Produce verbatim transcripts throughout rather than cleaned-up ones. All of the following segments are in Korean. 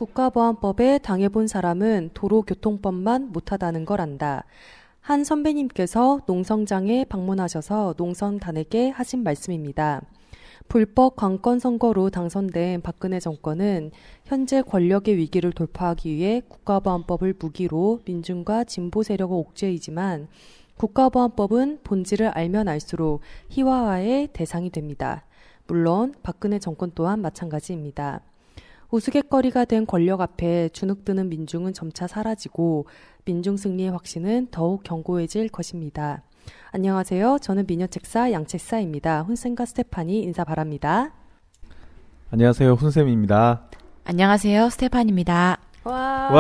국가보안법에 당해본 사람은 도로교통법만 못하다는 걸 안다. 한 선배님께서 농성장에 방문하셔서 농선단에게 하신 말씀입니다. 불법 관권 선거로 당선된 박근혜 정권은 현재 권력의 위기를 돌파하기 위해 국가보안법을 무기로 민중과 진보 세력을 옥죄이지만 국가보안법은 본질을 알면 알수록 희화화의 대상이 됩니다. 물론 박근혜 정권 또한 마찬가지입니다. 우스갯거리가 된 권력 앞에 주눅드는 민중은 점차 사라지고 민중 승리의 확신은 더욱 견고해질 것입니다. 안녕하세요. 저는 미녀책사 양책사입니다. 훈쌤과 스테파니 인사 바랍니다. 안녕하세요. 훈쌤입니다. 안녕하세요. 스테파니입니다. 와.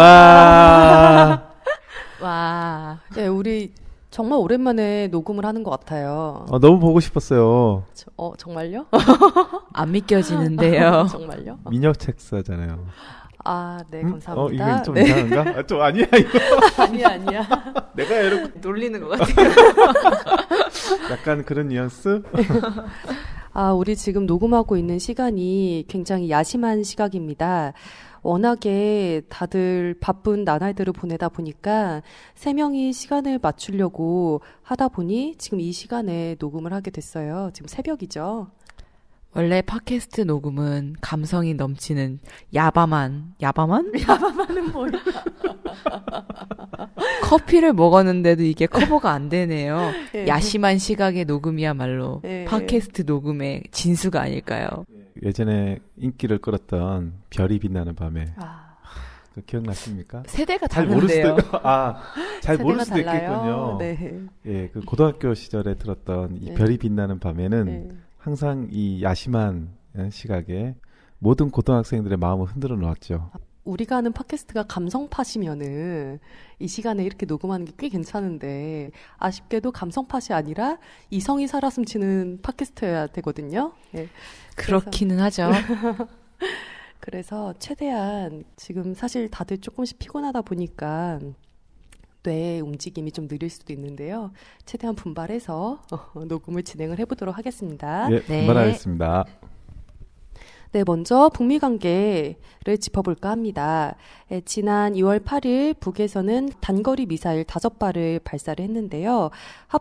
와. 와. 네, 우리 정말 오랜만에 녹음을 하는 것 같아요. 어, 너무 보고 싶었어요. 저, 어, 정말요? 안 믿겨지는데요. 정말요? 미녀책사잖아요. 아, 네, 음? 감사합니다. 어, 이거 좀 네. 이상한가? 아, 좀 아니야, 이거. 아니야, 아니야. 내가 이렇게 놀리는 것 같아요. 약간 그런 뉘앙스? 아, 우리 지금 녹음하고 있는 시간이 굉장히 야심한 시각입니다. 워낙에 다들 바쁜 나날들을 보내다 보니까 세 명이 시간을 맞추려고 하다 보니 지금 이 시간에 녹음을 하게 됐어요. 지금 새벽이죠. 원래 팟캐스트 녹음은 감성이 넘치는 야바만, 야바만? 야바만은 뭐야? 커피를 먹었는데도 이게 커버가 안 되네요. 예. 야심한 시각의 녹음이야말로 예. 팟캐스트 녹음의 진수가 아닐까요? 예전에 인기를 끌었던 별이 빛나는 밤에. 아, 그 기억나십니까? 세대가 잘 모를 다른데요. 수도, 아, 잘 모를 수도 세대가 있겠군요. 달라요. 네. 예, 그 고등학교 시절에 들었던 이 네. 별이 빛나는 밤에는 네. 항상 이 야심한 시각에 모든 고등학생들의 마음을 흔들어 놓았죠. 우리가 하는 팟캐스트가 감성팟이면은 이 시간에 이렇게 녹음하는 게 꽤 괜찮은데 아쉽게도 감성팟이 아니라 이성이 살아 숨치는 팟캐스트여야 되거든요. 예. 그렇기는 하죠. 그래서 최대한 지금 사실 다들 조금씩 피곤하다 보니까 뇌의 움직임이 좀 느릴 수도 있는데요. 최대한 분발해서 어, 녹음을 진행을 해보도록 하겠습니다. 예, 네. 분발하겠습니다. 네, 먼저 북미 관계를 짚어볼까 합니다. 예, 지난 이월 팔일 북에서는 단거리 미사일 다섯 발을 발사를 했는데요.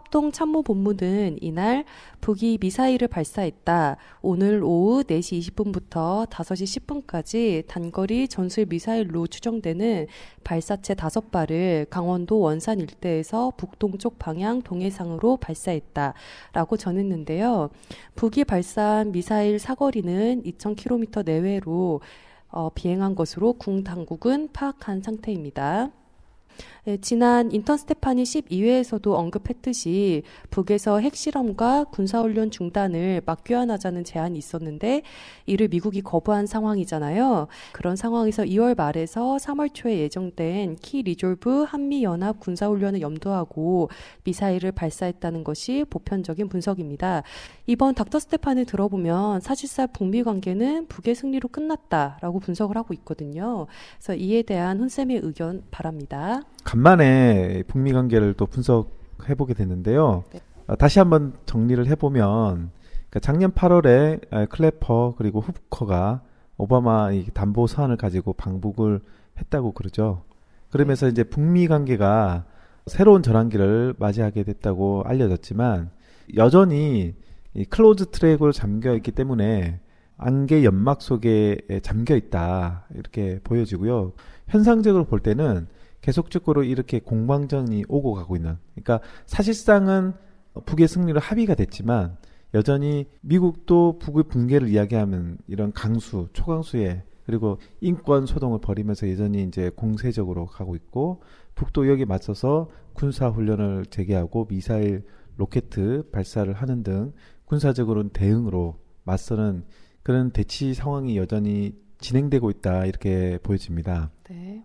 합동참모본부는 이날 북이 미사일을 발사했다. 오늘 오후 네 시 이십 분부터 다섯 시 십 분까지 단거리 전술 미사일로 추정되는 발사체 다섯 발을 강원도 원산 일대에서 북동쪽 방향 동해상으로 발사했다. 라고 전했는데요. 북이 발사한 미사일 사거리는 이천 킬로미터 내외로 어, 비행한 것으로 군 당국은 파악한 상태입니다. 네, 지난 인턴 스테파니 십이 회에서도 언급했듯이 북에서 핵실험과 군사훈련 중단을 맞교환하자는 제안이 있었는데 이를 미국이 거부한 상황이잖아요. 그런 상황에서 이월 말에서 삼월 초에 예정된 키 리졸브 한미연합 군사훈련을 염두하고 미사일을 발사했다는 것이 보편적인 분석입니다. 이번 닥터 스테판을 들어보면 사실상 북미 관계는 북의 승리로 끝났다라고 분석을 하고 있거든요. 그래서 이에 대한 훈쌤의 의견 바랍니다. 간만에 북미 관계를 또 분석해보게 됐는데요. 네. 어, 다시 한번 정리를 해보면 그러니까 작년 팔월에 클래퍼 그리고 후커가 오바마 이 담보 사안을 가지고 방북을 했다고 그러죠. 그러면서 이제 북미 관계가 새로운 전환기를 맞이하게 됐다고 알려졌지만 여전히 이 클로즈 트랙으로 잠겨 있기 때문에 안개 연막 속에 잠겨 있다 이렇게 보여지고요. 현상적으로 볼 때는 계속적으로 이렇게 공방전이 오고 가고 있는, 그러니까 사실상은 북의 승리로 합의가 됐지만 여전히 미국도 북의 붕괴를 이야기하면 이런 강수, 초강수에 그리고 인권 소동을 벌이면서 여전히 이제 공세적으로 가고 있고 북도 여기에 맞서서 군사훈련을 재개하고 미사일, 로켓 발사를 하는 등 군사적으로는 대응으로 맞서는 그런 대치 상황이 여전히 진행되고 있다 이렇게 보여집니다. 네.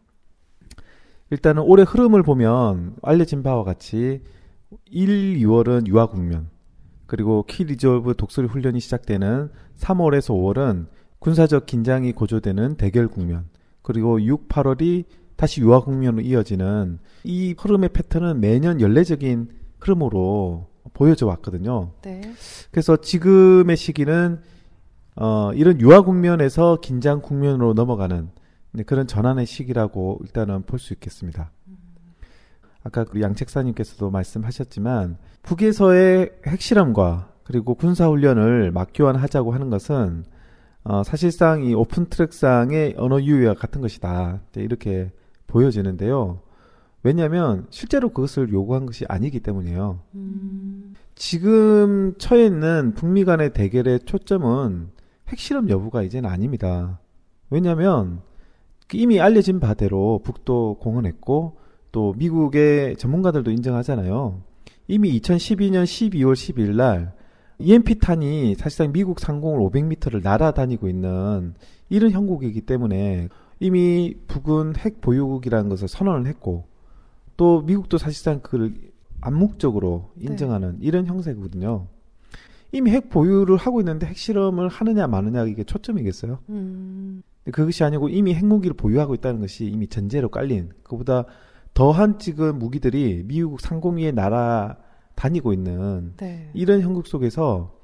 일단은 올해 흐름을 보면 알려진 바와 같이 일, 이월은 유화 국면, 그리고 키 리졸브 독수리 훈련이 시작되는 삼월에서 오월은 군사적 긴장이 고조되는 대결 국면, 그리고 육, 팔월이 다시 유화 국면으로 이어지는 이 흐름의 패턴은 매년 연례적인 흐름으로 보여져 왔거든요. 네. 그래서 지금의 시기는 어, 이런 유화 국면에서 긴장 국면으로 넘어가는 네, 그런 전환의 시기라고 일단은 볼 수 있겠습니다. 아까 그 양 책사님께서도 말씀하셨지만 북에서의 핵실험과 그리고 군사훈련을 맞교환하자고 하는 것은 어, 사실상 이 오픈트랙상의 언어 유희와 같은 것이다. 이렇게 보여지는데요. 왜냐하면 실제로 그것을 요구한 것이 아니기 때문이에요. 음. 지금 처해 있는 북미 간의 대결의 초점은 핵실험 여부가 이제는 아닙니다. 왜냐하면 이미 알려진 바대로 북도 공언했고 또 미국의 전문가들도 인정하잖아요. 이미 이천십이 년 십이월 십이일 날 이엠피탄이 사실상 미국 상공을 오백 미터를 날아다니고 있는 이런 형국이기 때문에 이미 북은 핵 보유국이라는 것을 선언을 했고 또 미국도 사실상 그걸 암묵적으로 인정하는 네. 이런 형세거든요. 이미 핵 보유를 하고 있는데 핵실험을 하느냐 마느냐 이게 초점이겠어요? 음. 그것이 아니고 이미 핵무기를 보유하고 있다는 것이 이미 전제로 깔린 그보다 더한 지금 무기들이 미국 상공 위에 날아다니고 있는 네. 이런 형국 속에서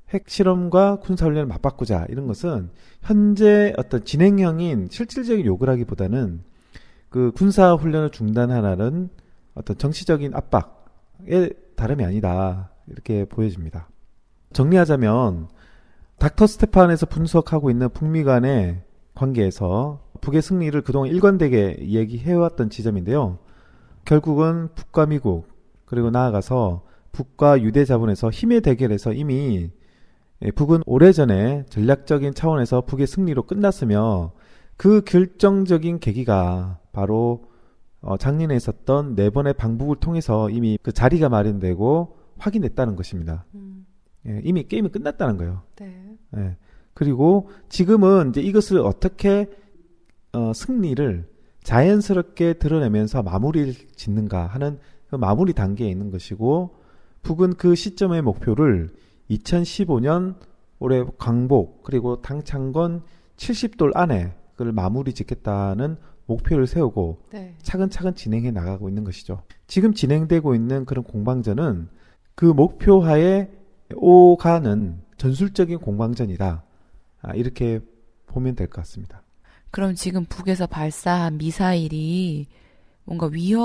핵실험과 군사훈련을 맞바꾸자 이런 것은 현재 어떤 진행형인 실질적인 요구라기보다는 그 군사훈련을 중단하라는 어떤 정치적인 압박의 다름이 아니다 이렇게 보여집니다. 정리하자면 닥터 스테판에서 분석하고 있는 북미 간의 관계에서 북의 승리를 그동안 일관되게 얘기해왔던 지점인데요. 결국은 북과 미국 그리고 나아가서 북과 유대 자본에서 힘의 대결에서 이미 북은 오래전에 전략적인 차원에서 북의 승리로 끝났으며 그 결정적인 계기가 바로 작년에 있었던 네 번의 방북을 통해서 이미 그 자리가 마련되고 확인됐다는 것입니다. 음. 예, 이미 게임이 끝났다는 거예요. 네. 예. 그리고 지금은 이제 이것을 어떻게 어, 승리를 자연스럽게 드러내면서 마무리를 짓는가 하는 그 마무리 단계에 있는 것이고 북은 그 시점의 목표를 이천십오 년 올해 광복 그리고 당창건 칠십 돌 안에 그걸 마무리 짓겠다는 목표를 세우고 네. 차근차근 진행해 나가고 있는 것이죠. 지금 진행되고 있는 그런 공방전은 그 목표하에 오가는 전술적인 공방전이다. 아, 이렇게 보면 될 것 같습니다. 그럼 지금 북에서 발사한 미사일이 뭔가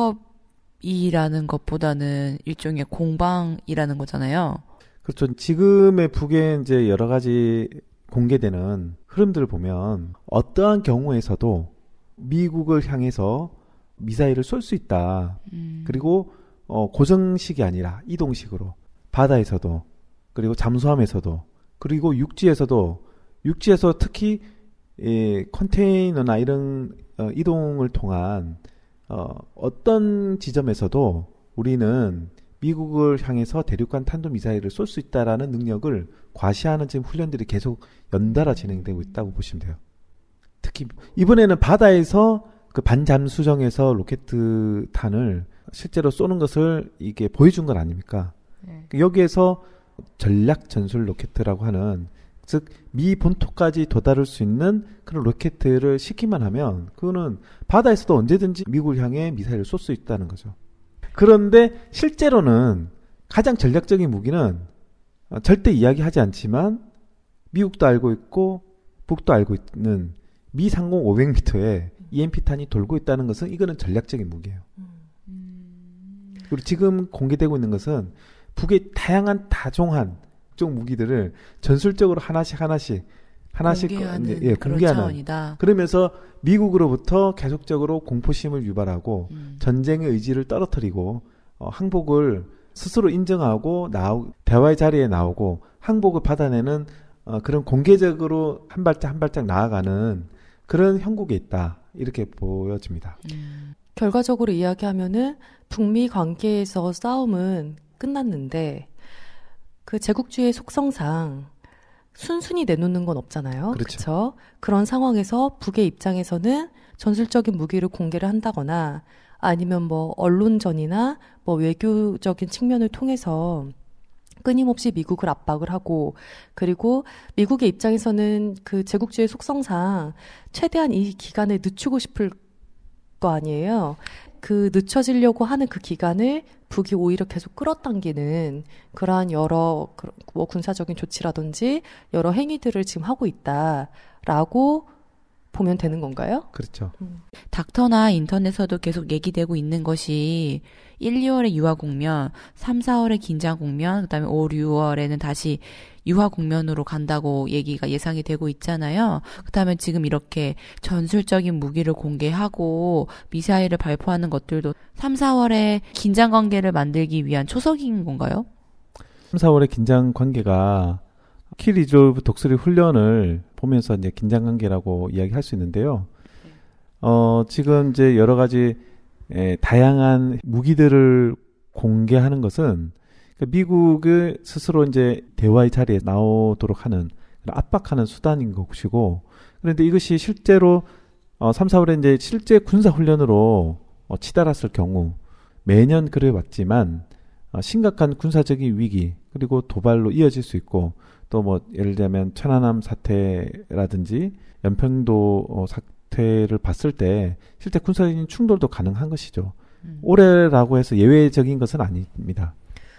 위협이라는 것보다는 일종의 공방이라는 거잖아요. 그렇죠. 지금의 북의 이제 여러 가지 공개되는 흐름들을 보면 어떠한 경우에서도 미국을 향해서 미사일을 쏠 수 있다. 음. 그리고 어, 고정식이 아니라 이동식으로 바다에서도 그리고 잠수함에서도 그리고 육지에서도 육지에서 특히 예, 컨테이너나 이런 어, 이동을 통한 어, 어떤 지점에서도 우리는 미국을 향해서 대륙간 탄도미사일을 쏠 수 있다라는 능력을 과시하는 지금 훈련들이 계속 연달아 진행되고 있다고 보시면 돼요. 특히 이번에는 바다에서 그 반잠수정에서 로켓탄을 실제로 쏘는 것을 이게 보여준 건 아닙니까? 네. 여기에서 전략 전술 로켓이라고 하는 즉 미 본토까지 도달할 수 있는 그런 로켓을 시키만 하면 그거는 바다에서도 언제든지 미국을 향해 미사일을 쏠 수 있다는 거죠. 그런데 실제로는 가장 전략적인 무기는 절대 이야기하지 않지만 미국도 알고 있고 북도 알고 있는 미 상공 오백 미터에 이엠피탄이 돌고 있다는 것은 이거는 전략적인 무기예요. 그리고 지금 공개되고 있는 것은 북의 다양한 다종한 종 무기들을 전술적으로 하나씩 하나씩 하나씩 공개하는, 예, 공개하는 차원이다. 그러면서 미국으로부터 계속적으로 공포심을 유발하고 음. 전쟁의 의지를 떨어뜨리고 어, 항복을 스스로 인정하고 나오, 대화의 자리에 나오고 항복을 받아내는 어, 그런 공개적으로 한 발짝 한 발짝 나아가는 그런 형국에 있다 이렇게 보여집니다. 음. 결과적으로 이야기하면은 북미 관계에서 싸움은 끝났는데 그 제국주의 속성상 순순히 내놓는 건 없잖아요. 그렇죠. 그렇죠? 그런 상황에서 북의 입장에서는 전술적인 무기를 공개를 한다거나 아니면 뭐 언론전이나 뭐 외교적인 측면을 통해서 끊임없이 미국을 압박을 하고 그리고 미국의 입장에서는 그 제국주의 속성상 최대한 이 기간을 늦추고 싶을 거 아니에요. 그 늦춰지려고 하는 그 기간을 북이 오히려 계속 끌어당기는 그러한 여러 뭐 군사적인 조치라든지 여러 행위들을 지금 하고 있다라고 보면 되는 건가요? 그렇죠. 음. 닥터나 인터넷에서도 계속 얘기되고 있는 것이 일, 이월에 유화 국면, 삼, 사월에 긴장 국면, 그다음에 오, 유월에는 다시 유화 국면으로 간다고 얘기가 예상이 되고 있잖아요. 그렇다면 지금 이렇게 전술적인 무기를 공개하고 미사일을 발포하는 것들도 삼, 사월에 긴장 관계를 만들기 위한 초석인 건가요? 삼, 사월에 긴장 관계가 키 리졸브 독수리 훈련을 보면서 이제 긴장 관계라고 이야기할 수 있는데요. 어, 지금 이제 여러 가지 에, 다양한 무기들을 공개하는 것은 그러니까 미국을 스스로 이제 대화의 자리에 나오도록 하는 압박하는 수단인 것이고, 그런데 이것이 실제로 어, 삼, 사월에 이제 실제 군사 훈련으로 어, 치달았을 경우 매년 그래 왔지만 어, 심각한 군사적인 위기 그리고 도발로 이어질 수 있고, 또 뭐 예를 들면 천안함 사태라든지 연평도 어, 사태를 봤을 때 실제 군사적인 충돌도 가능한 것이죠. 음. 올해라고 해서 예외적인 것은 아닙니다.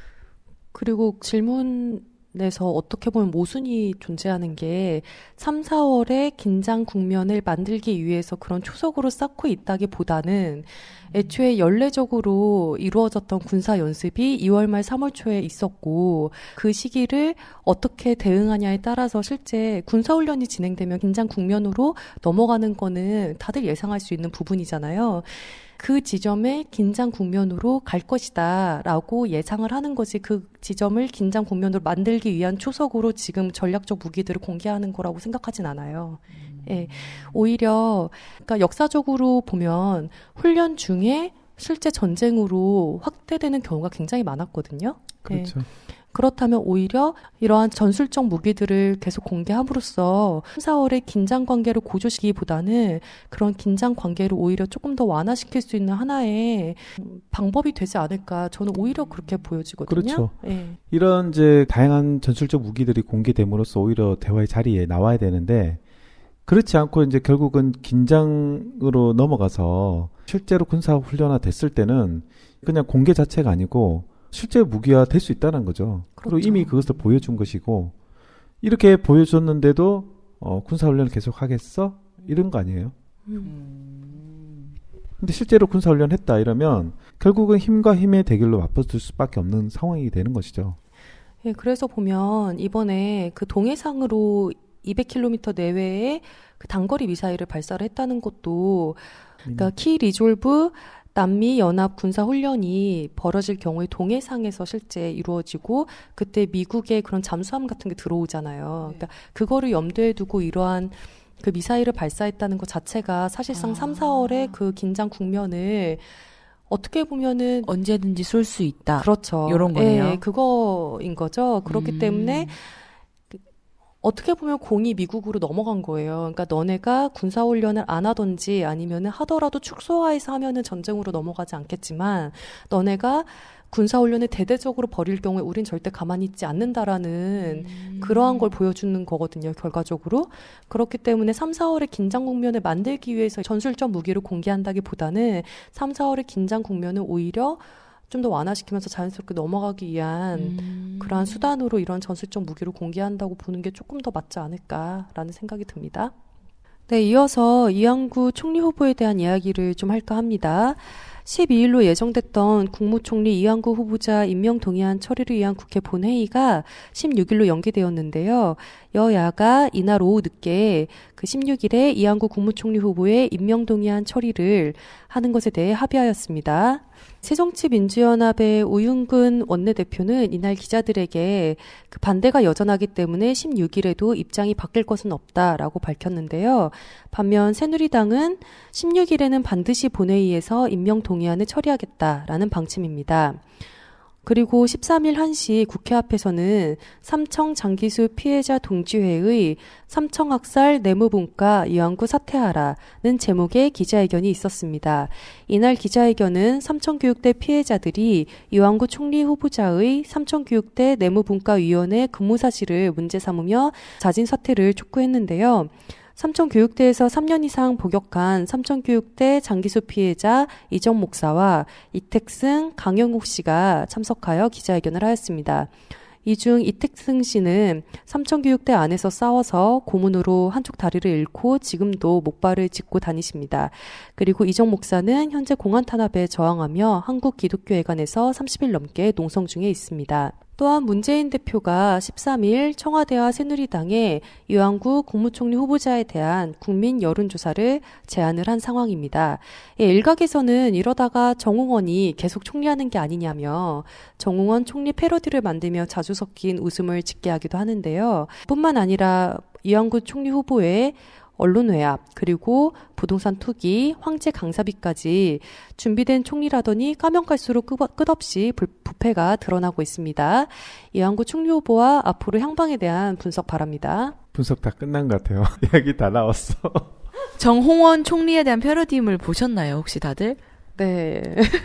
그리고 질문에서 어떻게 보면 모순이 존재하는 게 삼, 사월에 긴장 국면을 만들기 위해서 그런 초석으로 쌓고 있다기보다는 애초에 연례적으로 이루어졌던 군사 연습이 이월 말 삼월 초에 있었고, 그 시기를 어떻게 대응하냐에 따라서 실제 군사훈련이 진행되면 긴장 국면으로 넘어가는 거는 다들 예상할 수 있는 부분이잖아요. 그 지점에 긴장 국면으로 갈 것이다 라고 예상을 하는 거지, 그 지점을 긴장 국면으로 만들기 위한 초석으로 지금 전략적 무기들을 공개하는 거라고 생각하진 않아요. 음. 예, 오히려 그러니까 역사적으로 보면 훈련 중에 실제 전쟁으로 확대되는 경우가 굉장히 많았거든요. 그렇죠. 예. 그렇다면 오히려 이러한 전술적 무기들을 계속 공개함으로써 삼, 사월의 긴장 관계를 고조시키기보다는 그런 긴장 관계를 오히려 조금 더 완화시킬 수 있는 하나의 방법이 되지 않을까, 저는 오히려 그렇게 보여지거든요. 그렇죠. 네. 이런 이제 다양한 전술적 무기들이 공개됨으로써 오히려 대화의 자리에 나와야 되는데, 그렇지 않고 이제 결국은 긴장으로 넘어가서 실제로 군사 훈련화 됐을 때는 그냥 공개 자체가 아니고 실제 무기화 될 수 있다는 거죠. 그렇죠. 그리고 이미 그것을 보여준 것이고, 이렇게 보여줬는데도 어, 군사훈련을 계속 하겠어? 이런 거 아니에요? 음. 근데 실제로 군사훈련 했다 이러면 결국은 힘과 힘의 대결로 맞붙을 수밖에 없는 상황이 되는 것이죠. 예, 그래서 보면 이번에 그 동해상으로 이백 킬로미터 내외에 그 단거리 미사일을 발사를 했다는 것도, 그러니까 키 리졸브 남미 연합 군사 훈련이 벌어질 경우에 동해상에서 실제 이루어지고, 그때 미국의 그런 잠수함 같은 게 들어오잖아요. 네. 그러니까 그거를 염두에 두고 이러한 그 미사일을 발사했다는 것 자체가 사실상 아. 삼, 사월에 그 긴장 국면을 어떻게 보면은 언제든지 쏠 수 있다. 그렇죠. 이런 거네요. 네, 그거인 거죠. 그렇기 음. 때문에 어떻게 보면 공이 미국으로 넘어간 거예요. 그러니까 너네가 군사훈련을 안 하던지 아니면은 하더라도 축소화해서 하면은 전쟁으로 넘어가지 않겠지만, 너네가 군사훈련을 대대적으로 벌일 경우에 우린 절대 가만히 있지 않는다라는 음. 그러한 걸 보여주는 거거든요, 결과적으로. 그렇기 때문에 삼, 사월의 긴장 국면을 만들기 위해서 전술적 무기를 공개한다기보다는 삼, 사월의 긴장 국면을 오히려 좀 더 완화시키면서 자연스럽게 넘어가기 위한 음. 그러한 수단으로 이런 전술적 무기를 공개한다고 보는 게 조금 더 맞지 않을까라는 생각이 듭니다. 네, 이어서 이완구 총리 후보에 대한 이야기를 좀 할까 합니다. 십이 일로 예정됐던 국무총리 이완구 후보자 임명 동의안 처리를 위한 국회 본회의가 십육 일로 연기되었는데요. 여야가 이날 오후 늦게 그 십육 일에 이완구 국무총리 후보의 임명 동의안 처리를 하는 것에 대해 합의하였습니다. 새정치민주연합의 우윤근 원내대표는 이날 기자들에게 그 반대가 여전하기 때문에 십육 일에도 입장이 바뀔 것은 없다라고 밝혔는데요. 반면 새누리당은 십육 일에는 반드시 본회의에서 임명 동의안을 처리하겠다라는 방침입니다. 그리고 십삼 일 한 시 국회 앞에서는 삼청 장기수 피해자 동지회의 삼청학살 내무분과 이완구 사퇴하라는 제목의 기자회견이 있었습니다. 이날 기자회견은 삼청교육대 피해자들이 이완구 총리 후보자의 삼청교육대 내무분과위원회 근무 사실을 문제 삼으며 자진 사퇴를 촉구했는데요. 삼청교육대에서 삼 년 이상 복역한 삼청교육대 장기수 피해자 이정 목사와 이택승, 강영욱 씨가 참석하여 기자회견을 하였습니다. 이 중 이택승 씨는 삼천교육대 안에서 싸워서 고문으로 한쪽 다리를 잃고 지금도 목발을 짚고 다니십니다. 그리고 이정 목사는 현재 공안 탄압에 저항하며 한국기독교회관에서 삼십 일 넘게 농성 중에 있습니다. 또한 문재인 대표가 십삼 일 청와대와 새누리당에 이완구 국무총리 후보자에 대한 국민 여론조사를 제안을 한 상황입니다. 예, 일각에서는 이러다가 정홍원이 계속 총리하는 게 아니냐며 정홍원 총리 패러디를 만들며 자주 섞인 웃음을 짓게 하기도 하는데요. 뿐만 아니라 이완구 총리 후보의 언론 외압, 그리고 부동산 투기, 황제 강사비까지 준비된 총리라더니 까면 갈수록 끝없이 부패가 드러나고 있습니다. 이완구 총리 후보와 앞으로 향방에 대한 분석 바랍니다. 분석 다 끝난 것 같아요. 이야기 다 나왔어. 정홍원 총리에 대한 패러디임을 보셨나요, 혹시 다들? 네.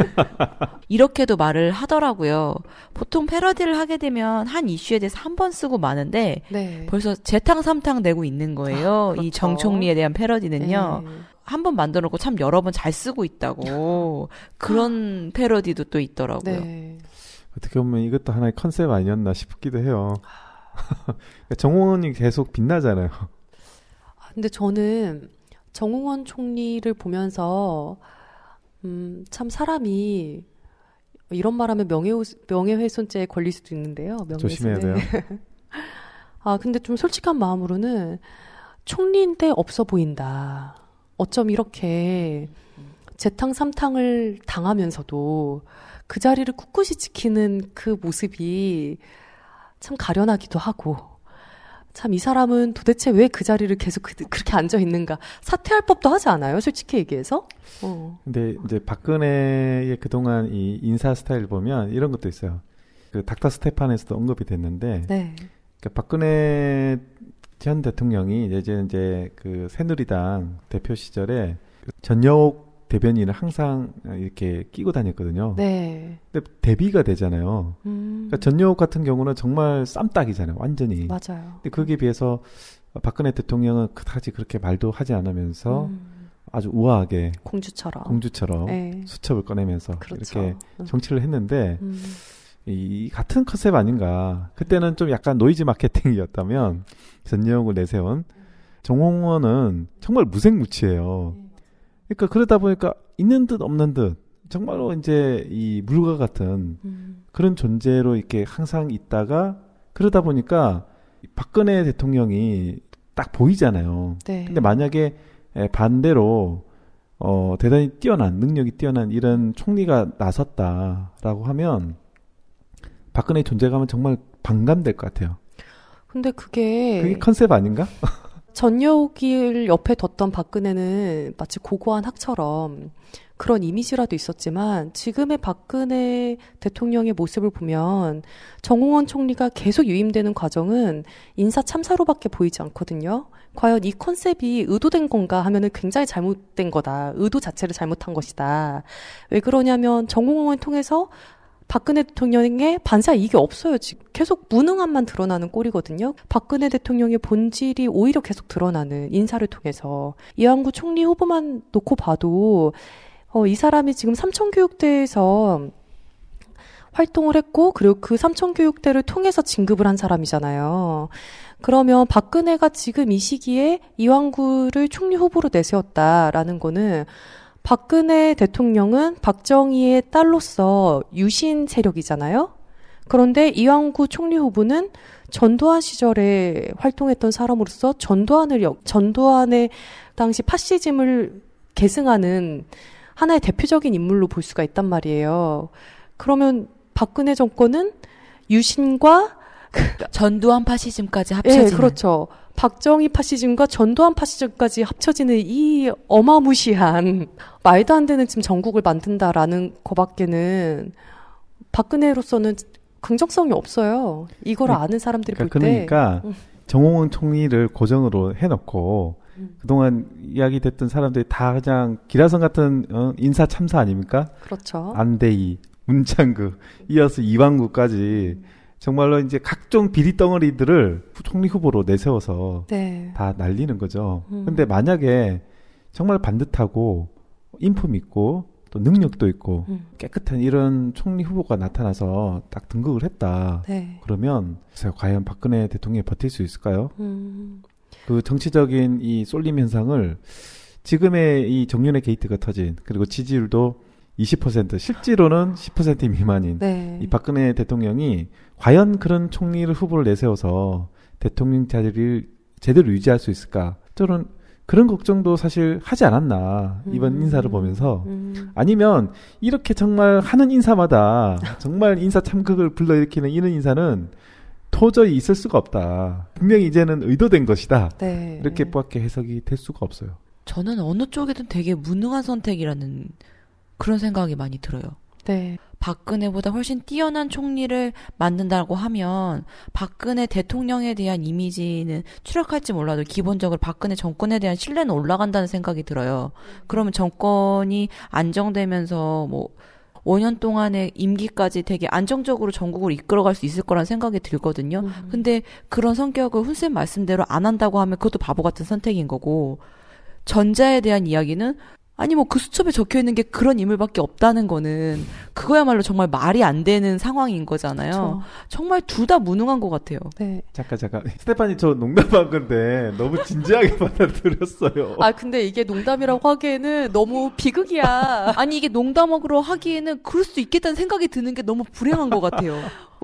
이렇게도 말을 하더라고요. 보통 패러디를 하게 되면 한 이슈에 대해서 한 번 쓰고 마는데 네. 벌써 재탕삼탕 내고 있는 거예요. 아, 그렇죠. 이 정 총리에 대한 패러디는요. 네. 한 번 만들어 놓고 참 여러 번 잘 쓰고 있다고. 그런 패러디도 또 있더라고요. 네. 어떻게 보면 이것도 하나의 컨셉 아니었나 싶기도 해요. 정홍원이 계속 빛나잖아요. 근데 저는 정홍원 총리를 보면서 음, 참 사람이 이런 말하면 명예훼, 명예훼손죄에 걸릴 수도 있는데요. 조심해야 돼요. 아, 근데 좀 솔직한 마음으로는 총리인데 없어 보인다. 어쩜 이렇게 재탕삼탕을 당하면서도 그 자리를 꿋꿋이 지키는 그 모습이 참 가련하기도 하고, 참 이 사람은 도대체 왜 그 자리를 계속 그, 그렇게 앉아 있는가. 사퇴할 법도 하지 않아요? 솔직히 얘기해서. 어. 근데 이제 박근혜의 그동안 이 인사 스타일 보면 이런 것도 있어요. 그 닥터 스테판에서도 언급이 됐는데, 네. 그러니까 박근혜 전 대통령이 이제 이제 그 새누리당 대표 시절에 전여옥 대변인을 항상 이렇게 끼고 다녔거든요. 네. 근데 대비가 되잖아요. 음. 그러니까 전여옥 같은 경우는 정말 쌈딱이잖아요. 완전히. 맞아요. 근데 거기에 비해서 박근혜 대통령은 그다지 그렇게 말도 하지 않으면서 음. 아주 우아하게 공주처럼. 공주처럼 네. 수첩을 꺼내면서 그렇죠. 이렇게 정치를 했는데 음. 이 같은 컨셉 아닌가. 그때는 좀 약간 노이즈 마케팅이었다면 전여옥을 내세운 정홍원은 정말 무색무취해요. 그러니까 그러다 보니까 있는 듯 없는 듯 정말로 이제 이 물과 같은 음. 그런 존재로 이렇게 항상 있다가 그러다 보니까 박근혜 대통령이 딱 보이잖아요. 네. 근데 만약에 반대로 어 대단히 뛰어난 능력이 뛰어난 이런 총리가 나섰다라고 하면 박근혜의 존재감은 정말 반감될 것 같아요. 근데 그게 그게 컨셉 아닌가? 전여옥을 옆에 뒀던 박근혜는 마치 고고한 학처럼 그런 이미지라도 있었지만 지금의 박근혜 대통령의 모습을 보면 정홍원 총리가 계속 유임되는 과정은 인사 참사로밖에 보이지 않거든요. 과연 이 컨셉이 의도된 건가 하면은 굉장히 잘못된 거다. 의도 자체를 잘못한 것이다. 왜 그러냐면 정홍원을 통해서 박근혜 대통령의 반사 이익이 없어요. 지금 계속 무능함만 드러나는 꼴이거든요. 박근혜 대통령의 본질이 오히려 계속 드러나는 인사를 통해서. 이완구 총리 후보만 놓고 봐도 어, 이 사람이 지금 삼천교육대에서 활동을 했고 그리고 그 삼천교육대를 통해서 진급을 한 사람이잖아요. 그러면 박근혜가 지금 이 시기에 이완구를 총리 후보로 내세웠다라는 거는 박근혜 대통령은 박정희의 딸로서 유신 세력이잖아요. 그런데 이완구 총리 후보는 전두환 시절에 활동했던 사람으로서 전두환을 전두환의 당시 파시즘을 계승하는 하나의 대표적인 인물로 볼 수가 있단 말이에요. 그러면 박근혜 정권은 유신과 전두환 파시즘까지 합쳐지는. 네, 그렇죠. 박정희 파시즘과 전두환 파시즘까지 합쳐지는 이 어마무시한 말도 안 되는 지금 전국을 만든다라는 거밖에는 박근혜로서는 긍정성이 없어요. 이걸 네, 아는 사람들이 그러니까 볼 때. 그러니까 음. 정홍원 총리를 고정으로 해놓고 음. 그동안 이야기됐던 사람들이 다 그냥 기라성 같은 어, 인사 참사 아닙니까? 그렇죠. 안대희, 문창그, 이어서 이완구까지 정말로 이제 각종 비리 덩어리들을 총리 후보로 내세워서 네. 다 날리는 거죠. 음. 근데 만약에 정말 반듯하고 인품 있고 또 능력도 있고 음. 깨끗한 이런 총리 후보가 나타나서 딱 등극을 했다. 네. 그러면 과연 박근혜 대통령이 버틸 수 있을까요? 음. 그 정치적인 이 쏠림 현상을 지금의 이 정윤회 게이트가 터진 그리고 지지율도 이십 퍼센트 실제로는 십 퍼센트 미만인 네. 이 박근혜 대통령이 과연 그런 총리를 후보를 내세워서 대통령 자리를 제대로 유지할 수 있을까? 저는 그런 걱정도 사실 하지 않았나 이번 음. 인사를 보면서 음. 아니면 이렇게 정말 하는 인사마다 정말 인사 참극을 불러일으키는 이런 인사는 도저히 있을 수가 없다. 분명히 이제는 의도된 것이다. 네. 이렇게밖에 해석이 될 수가 없어요. 저는 어느 쪽이든 되게 무능한 선택이라는 그런 생각이 많이 들어요. 네. 박근혜보다 훨씬 뛰어난 총리를 만든다고 하면 박근혜 대통령에 대한 이미지는 추락할지 몰라도 기본적으로 박근혜 정권에 대한 신뢰는 올라간다는 생각이 들어요. 그러면 정권이 안정되면서 뭐 오 년 동안의 임기까지 되게 안정적으로 전국을 이끌어갈 수 있을 거란 생각이 들거든요. 음. 근데 그런 성격을 훈쌤 말씀대로 안 한다고 하면 그것도 바보 같은 선택인 거고, 전자에 대한 이야기는 아니 뭐 그 수첩에 적혀 있는 게 그런 인물밖에 없다는 거는 그거야말로 정말 말이 안 되는 상황인 거잖아요. 그렇죠. 정말 둘 다 무능한 것 같아요. 네. 잠깐 잠깐 스테파니 저 농담한 건데 너무 진지하게 받아들였어요. 아 근데 이게 농담이라고 하기에는 너무 비극이야. 아니 이게 농담으로 하기에는 그럴 수 있겠다는 생각이 드는 게 너무 불행한 것 같아요.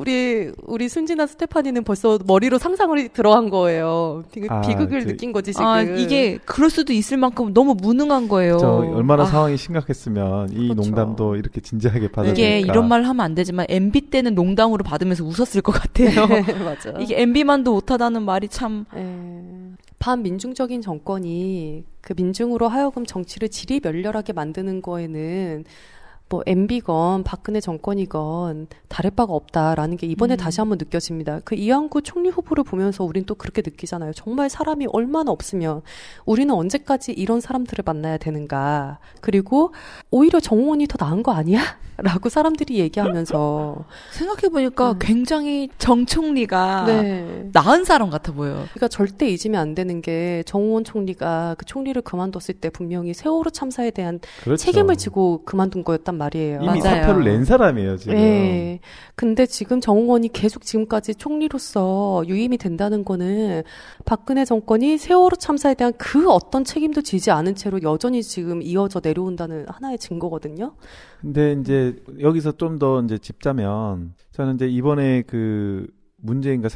우리 우리 순진한 스테파니는 벌써 머리로 상상을 들어간 거예요. 비극, 아, 비극을 저- 느낀 거지 지금. 아 이게 그럴 수도 있을 만큼 너무 무능한 거예요. 저 얼마나 아, 상황이 심각했으면 이 그렇죠. 농담도 이렇게 진지하게 이게 받아들일까. 이런 말 하면 안 되지만 엠비 때는 농담으로 받으면서 웃었을 것 같아요. 맞아. 이게 엠비만도 못하다는 말이 참 예. 반민중적인 정권이 그 민중으로 하여금 정치를 지리멸렬하게 만드는 거에는 뭐 엠비건 박근혜 정권이건 다를 바가 없다라는 게 이번에 음. 다시 한번 느껴집니다. 그 이한구 총리 후보를 보면서 우린 또 그렇게 느끼잖아요. 정말 사람이 얼마나 없으면 우리는 언제까지 이런 사람들을 만나야 되는가. 그리고 오히려 정의원이 더 나은 거 아니야? 라고 사람들이 얘기하면서 생각해보니까 음. 굉장히 정 총리가 네. 나은 사람 같아 보여요. 그러니까 절대 잊으면 안 되는 게 정의원 총리가 그 총리를 그만뒀을 때 분명히 세월호 참사에 대한 그렇죠. 책임을 지고 그만둔 거였단 말이에요. 이미 맞아요. 사표를 낸 사람이에요 지금. 네. 근데 지금 정의원이 계속 지금까지 총리로서 유임이 된다는 거는 박근혜 정권이 세월호 참사에 대한 그 어떤 책임도 지지 않은 채로 여전히 지금 이어져 내려온다는 하나의 증거거든요. 근데 이제 여기서 좀 더 이제 짚자면 저는 이제 이번에 그 문재인과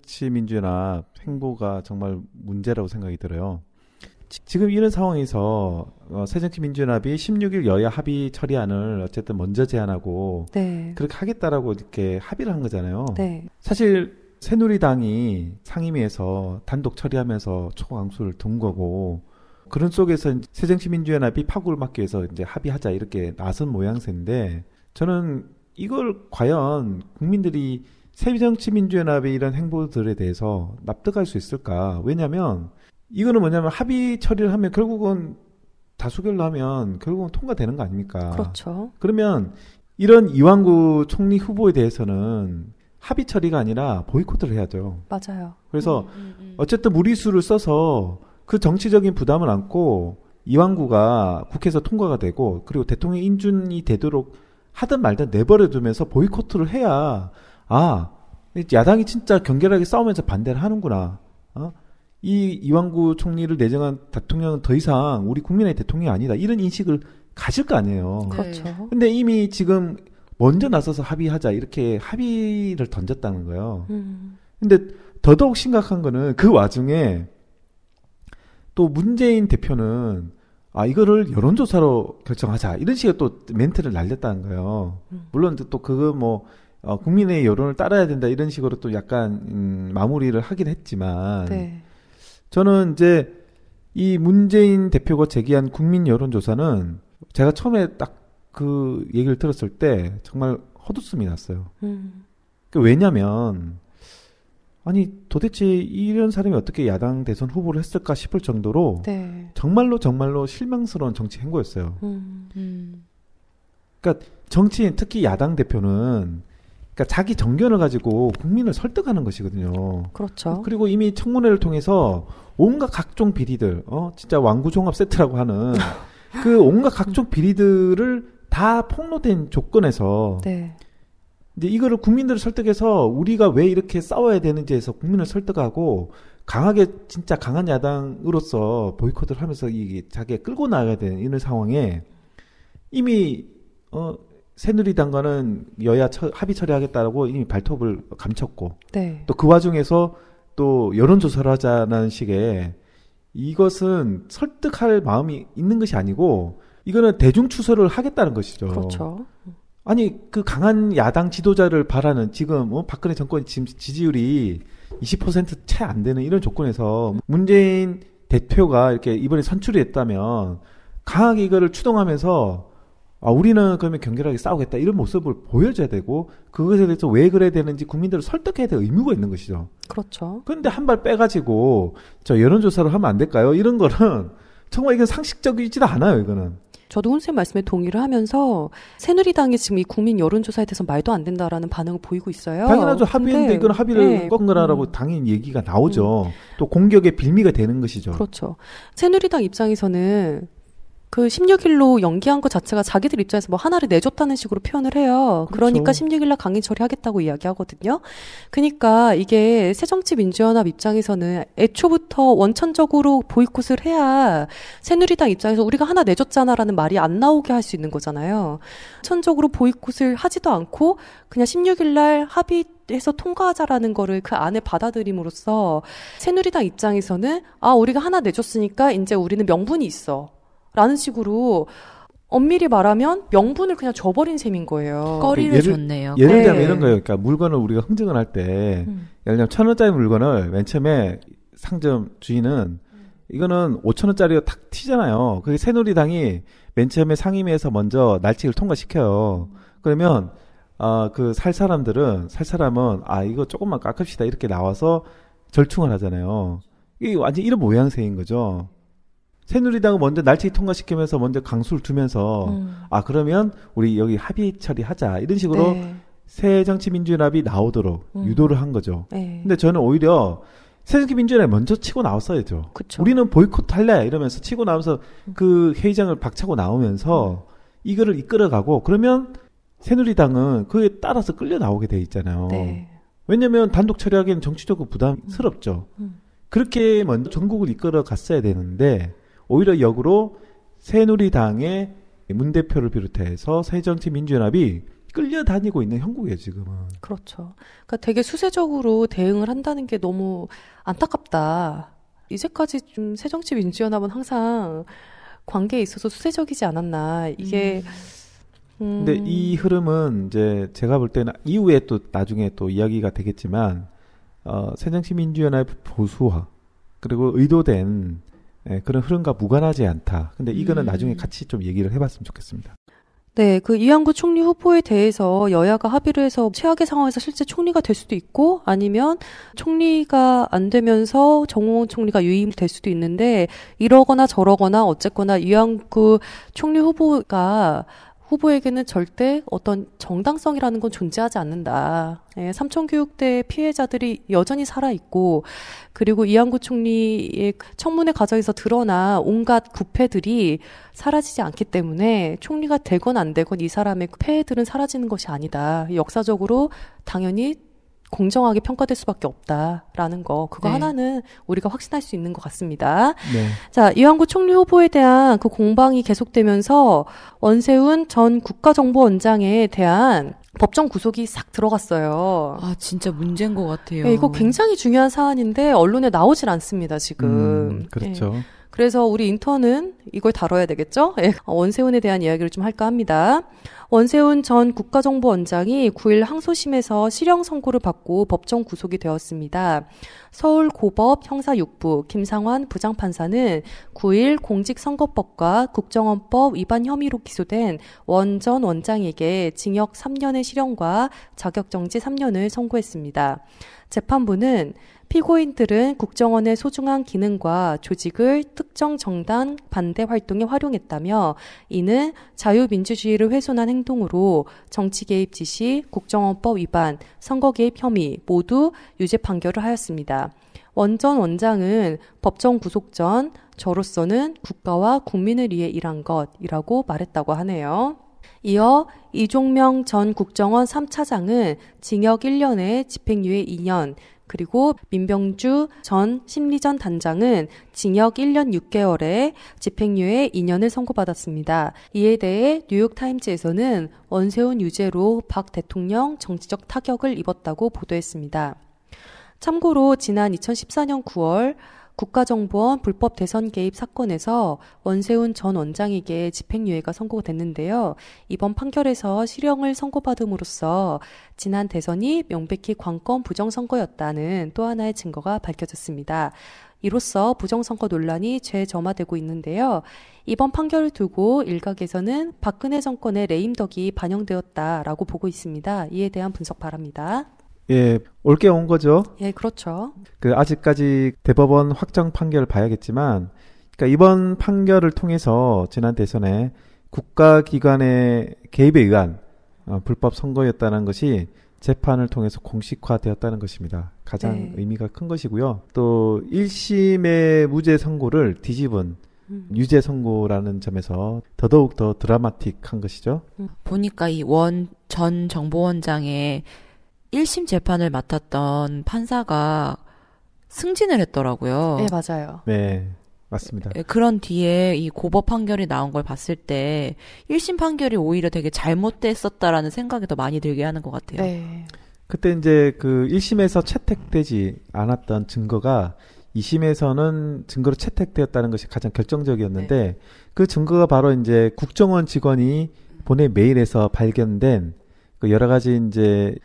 새정치민주연합 행보가 정말 문제라고 생각이 들어요. 지- 지금 이런 상황에서 어, 새정치민주연합이 십육 일 여야 합의 처리안을 어쨌든 먼저 제안하고 네. 그렇게 하겠다라고 이렇게 합의를 한 거잖아요. 네. 사실 새누리당이 상임위에서 단독 처리하면서 초강수를 둔 거고 그런 속에서 새정치민주연합이 파국을 막기 위해서 이제 합의하자 이렇게 나선 모양새인데 저는 이걸 과연 국민들이 새정치민주연합의 이런 행보들에 대해서 납득할 수 있을까? 왜냐하면 이거는 뭐냐면 합의 처리를 하면 결국은 다수결로 하면 결국은 통과되는 거 아닙니까? 그렇죠. 그러면 이런 이완구 총리 후보에 대해서는 합의 처리가 아니라 보이콧을 해야죠. 맞아요. 그래서 음, 어쨌든 무리수를 써서 그 정치적인 부담을 안고 이완구가 국회에서 통과가 되고 그리고 대통령 인준이 되도록 하든 말든 내버려 두면서 보이콧을 해야 아 야당이 진짜 경결하게 싸우면서 반대를 하는구나. 어? 이 이완구 총리를 내정한 대통령은 더 이상 우리 국민의 대통령이 아니다. 이런 인식을 가질 거 아니에요. 네. 그렇죠. 근데 이미 지금 먼저 나서서 합의하자 이렇게 합의를 던졌다는 거예요. 음. 근데 더더욱 심각한 거는 그 와중에 또 문재인 대표는 아 이거를 여론조사로 결정하자 이런 식의 또 멘트를 날렸다는 거예요. 음. 물론 또 그거 뭐 어, 국민의 여론을 따라야 된다 이런 식으로 또 약간 음, 마무리를 하긴 했지만 네. 저는 이제 이 문재인 대표가 제기한 국민 여론조사는 제가 처음에 딱 그 얘기를 들었을 때 정말 헛웃음이 났어요. 음. 그 왜냐면 아니 도대체 이런 사람이 어떻게 야당 대선 후보를 했을까 싶을 정도로 네. 정말로 정말로 실망스러운 정치 행보였어요. 음. 음. 그러니까 정치인 특히 야당 대표는 그러니까 자기 정견을 가지고 국민을 설득하는 것이거든요. 그렇죠. 그리고 이미 청문회를 통해서 온갖 각종 비리들, 어 진짜 왕구종합 세트라고 하는 그 온갖 각종 비리들을 다 폭로된 조건에서 네. 이제 이거를 국민들을 설득해서 우리가 왜 이렇게 싸워야 되는지에서 국민을 설득하고 강하게 진짜 강한 야당으로서 보이콧을 하면서 이게 자기가 끌고 나가야 되는 이런 상황에 이미 어 새누리당과는 여야 처, 합의 처리하겠다라고 이미 발톱을 감췄고 네. 또 그 와중에서 또 여론조사를 하자는 식의 이것은 설득할 마음이 있는 것이 아니고 이거는 대중추설을 하겠다는 것이죠. 그렇죠. 아니 그 강한 야당 지도자를 바라는 지금 어, 박근혜 정권 지금 지지율이 이십 퍼센트 채 안 되는 이런 조건에서 문재인 대표가 이렇게 이번에 선출이 됐다면 강하게 이거를 추동하면서 아, 우리는 그러면 격렬하게 싸우겠다 이런 모습을 보여줘야 되고 그것에 대해서 왜 그래야 되는지 국민들을 설득해야 될 의무가 있는 것이죠. 그렇죠. 그런데 한 발 빼가지고 저 여론조사를 하면 안 될까요? 이런 거는 정말 이건 상식적이지도 않아요. 이거는. 저도 훈쌤 말씀에 동의를 하면서 새누리당이 지금 이 국민 여론조사에 대해서 말도 안 된다라는 반응을 보이고 있어요. 당연하죠. 합의했는데 이건 합의를 네, 꺾은 거라고 음. 당연히 얘기가 나오죠. 음. 또 공격의 빌미가 되는 것이죠. 그렇죠. 새누리당 입장에서는 그 십육 일로 연기한 것 자체가 자기들 입장에서 뭐 하나를 내줬다는 식으로 표현을 해요. 그렇죠. 그러니까 십육 일날 강행 처리하겠다고 이야기하거든요. 그러니까 이게 새정치민주연합 입장에서는 애초부터 원천적으로 보이콧을 해야 새누리당 입장에서 우리가 하나 내줬잖아라는 말이 안 나오게 할 수 있는 거잖아요. 원천적으로 보이콧을 하지도 않고 그냥 십육 일날 합의해서 통과하자라는 거를 그 안에 받아들임으로써 새누리당 입장에서는 아 우리가 하나 내줬으니까 이제 우리는 명분이 있어. 라는 식으로 엄밀히 말하면 명분을 그냥 줘버린 셈인 거예요. 꺼리를 예를, 줬네요. 예를 들면 네. 이런 거예요. 그러니까 물건을 우리가 흥정을 할 때 음. 예를 들면 천 원짜리 물건을 맨 처음에 상점 주인은 이거는 오천 원짜리가 탁 튀잖아요. 그게 새누리당이 맨 처음에 상임위에서 먼저 날치기를 통과시켜요. 그러면 어, 그 살 사람들은 살 사람은 아 이거 조금만 깎읍시다 이렇게 나와서 절충을 하잖아요. 이게 완전 이런 모양새인 거죠. 새누리당은 먼저 날치기 통과시키면서 먼저 강수를 두면서 음. 아 그러면 우리 여기 합의 처리하자 이런 식으로 네. 새정치민주연합이 나오도록 음. 유도를 한 거죠. 네. 근데 저는 오히려 새정치민주연합이 먼저 치고 나왔어야죠. 그쵸. 우리는 보이콧 할래 이러면서 치고 나오면서 그 회의장을 박차고 나오면서 이거를 이끌어가고 그러면 새누리당은 그에 따라서 끌려 나오게 돼 있잖아요. 네. 왜냐하면 단독 처리하기에는 정치적으로 부담스럽죠. 음. 그렇게 먼저 전국을 이끌어 갔어야 되는데 오히려 역으로 새누리당의 문 대표를 비롯해서 새정치민주연합이 끌려다니고 있는 형국이에요, 지금은. 그렇죠. 그러니까 되게 수세적으로 대응을 한다는 게 너무 안타깝다. 이제까지 좀 새정치민주연합은 항상 관계에 있어서 수세적이지 않았나. 이게 음. 근데 이 흐름은 이제 제가 볼 때는 이후에 또 나중에 또 이야기가 되겠지만 어, 새정치민주연합 보수화 그리고 의도된 예, 그런 흐름과 무관하지 않다. 근데 이거는 음. 나중에 같이 좀 얘기를 해봤으면 좋겠습니다. 네, 그 이한구 총리 후보에 대해서 여야가 합의를 해서 최악의 상황에서 실제 총리가 될 수도 있고 아니면 총리가 안 되면서 정홍원 총리가 유임될 수도 있는데 이러거나 저러거나 어쨌거나 이한구 총리 후보가 후보에게는 절대 어떤 정당성이라는 건 존재하지 않는다. 예, 삼천교육대 피해자들이 여전히 살아있고 그리고 이한구 총리의 청문회 과정에서 드러나 온갖 부패들이 사라지지 않기 때문에 총리가 되건 안 되건 이 사람의 폐해들은 사라지는 것이 아니다. 역사적으로 당연히 공정하게 평가될 수밖에 없다라는 거 그거 네. 하나는 우리가 확신할 수 있는 것 같습니다. 네. 자, 이한구 총리 후보에 대한 그 공방이 계속되면서 원세훈 전 국가정보원장에 대한 법정 구속이 싹 들어갔어요. 아, 진짜 문제인 것 같아요. 예, 이거 굉장히 중요한 사안인데 언론에 나오질 않습니다, 지금. 음, 그렇죠. 예. 그래서 우리 인턴은 이걸 다뤄야 되겠죠? 예, 원세훈에 대한 이야기를 좀 할까 합니다. 원세훈 전 국가정보원장이 구일 항소심에서 실형 선고를 받고 법정 구속이 되었습니다. 서울고법 형사 육 부 김상환 부장판사는 구일 공직선거법과 국정원법 위반 혐의로 기소된 원 전 원장에게 징역 삼 년의 실형과 자격정지 삼 년을 선고했습니다. 재판부는 피고인들은 국정원의 소중한 기능과 조직을 특정 정당 반대 활동에 활용했다며 이는 자유민주주의를 훼손한 행동으로 정치 개입 지시, 국정원법 위반, 선거 개입 혐의 모두 유죄 판결을 하였습니다. 원 전 원장은 법정 구속 전 저로서는 국가와 국민을 위해 일한 것이라고 말했다고 하네요. 이어 이종명 전 국정원 삼 차장은 징역 일 년에 집행유예 이 년, 그리고 민병주 전 심리전 단장은 징역 일 년 육 개월에 집행유예 이 년을 선고받았습니다. 이에 대해 뉴욕타임즈에서는 원세훈 유죄로 박 대통령 정치적 타격을 입었다고 보도했습니다. 참고로 지난 이천십사 년 구월 국가정보원 불법 대선 개입 사건에서 원세훈 전 원장에게 집행유예가 선고됐는데요. 이번 판결에서 실형을 선고받음으로써 지난 대선이 명백히 관권 부정선거였다는 또 하나의 증거가 밝혀졌습니다. 이로써 부정선거 논란이 재점화되고 있는데요. 이번 판결을 두고 일각에서는 박근혜 정권의 레임덕이 반영되었다라고 보고 있습니다. 이에 대한 분석 바랍니다. 예, 올게 온 거죠. 예, 그렇죠. 그 아직까지 대법원 확정 판결을 봐야겠지만, 그러니까 이번 판결을 통해서 지난 대선에 국가기관의 개입에 의한 어, 불법 선거였다는 것이 재판을 통해서 공식화되었다는 것입니다. 가장 네. 의미가 큰 것이고요. 또 일 심의 무죄 선고를 뒤집은 음. 유죄 선고라는 점에서 더더욱 더 드라마틱한 것이죠. 보니까 이 원 전 정보원장의 일 심 재판을 맡았던 판사가 승진을 했더라고요. 네, 맞아요. 네, 맞습니다. 그런 뒤에 이 고법 판결이 나온 걸 봤을 때 일 심 판결이 오히려 되게 잘못됐었다라는 생각이 더 많이 들게 하는 것 같아요. 네. 그때 이제 그 일 심에서 채택되지 않았던 증거가 이 심에서는 증거로 채택되었다는 것이 가장 결정적이었는데 네. 그 증거가 바로 이제 국정원 직원이 보낸 메일에서 발견된 그 여러 가지 이제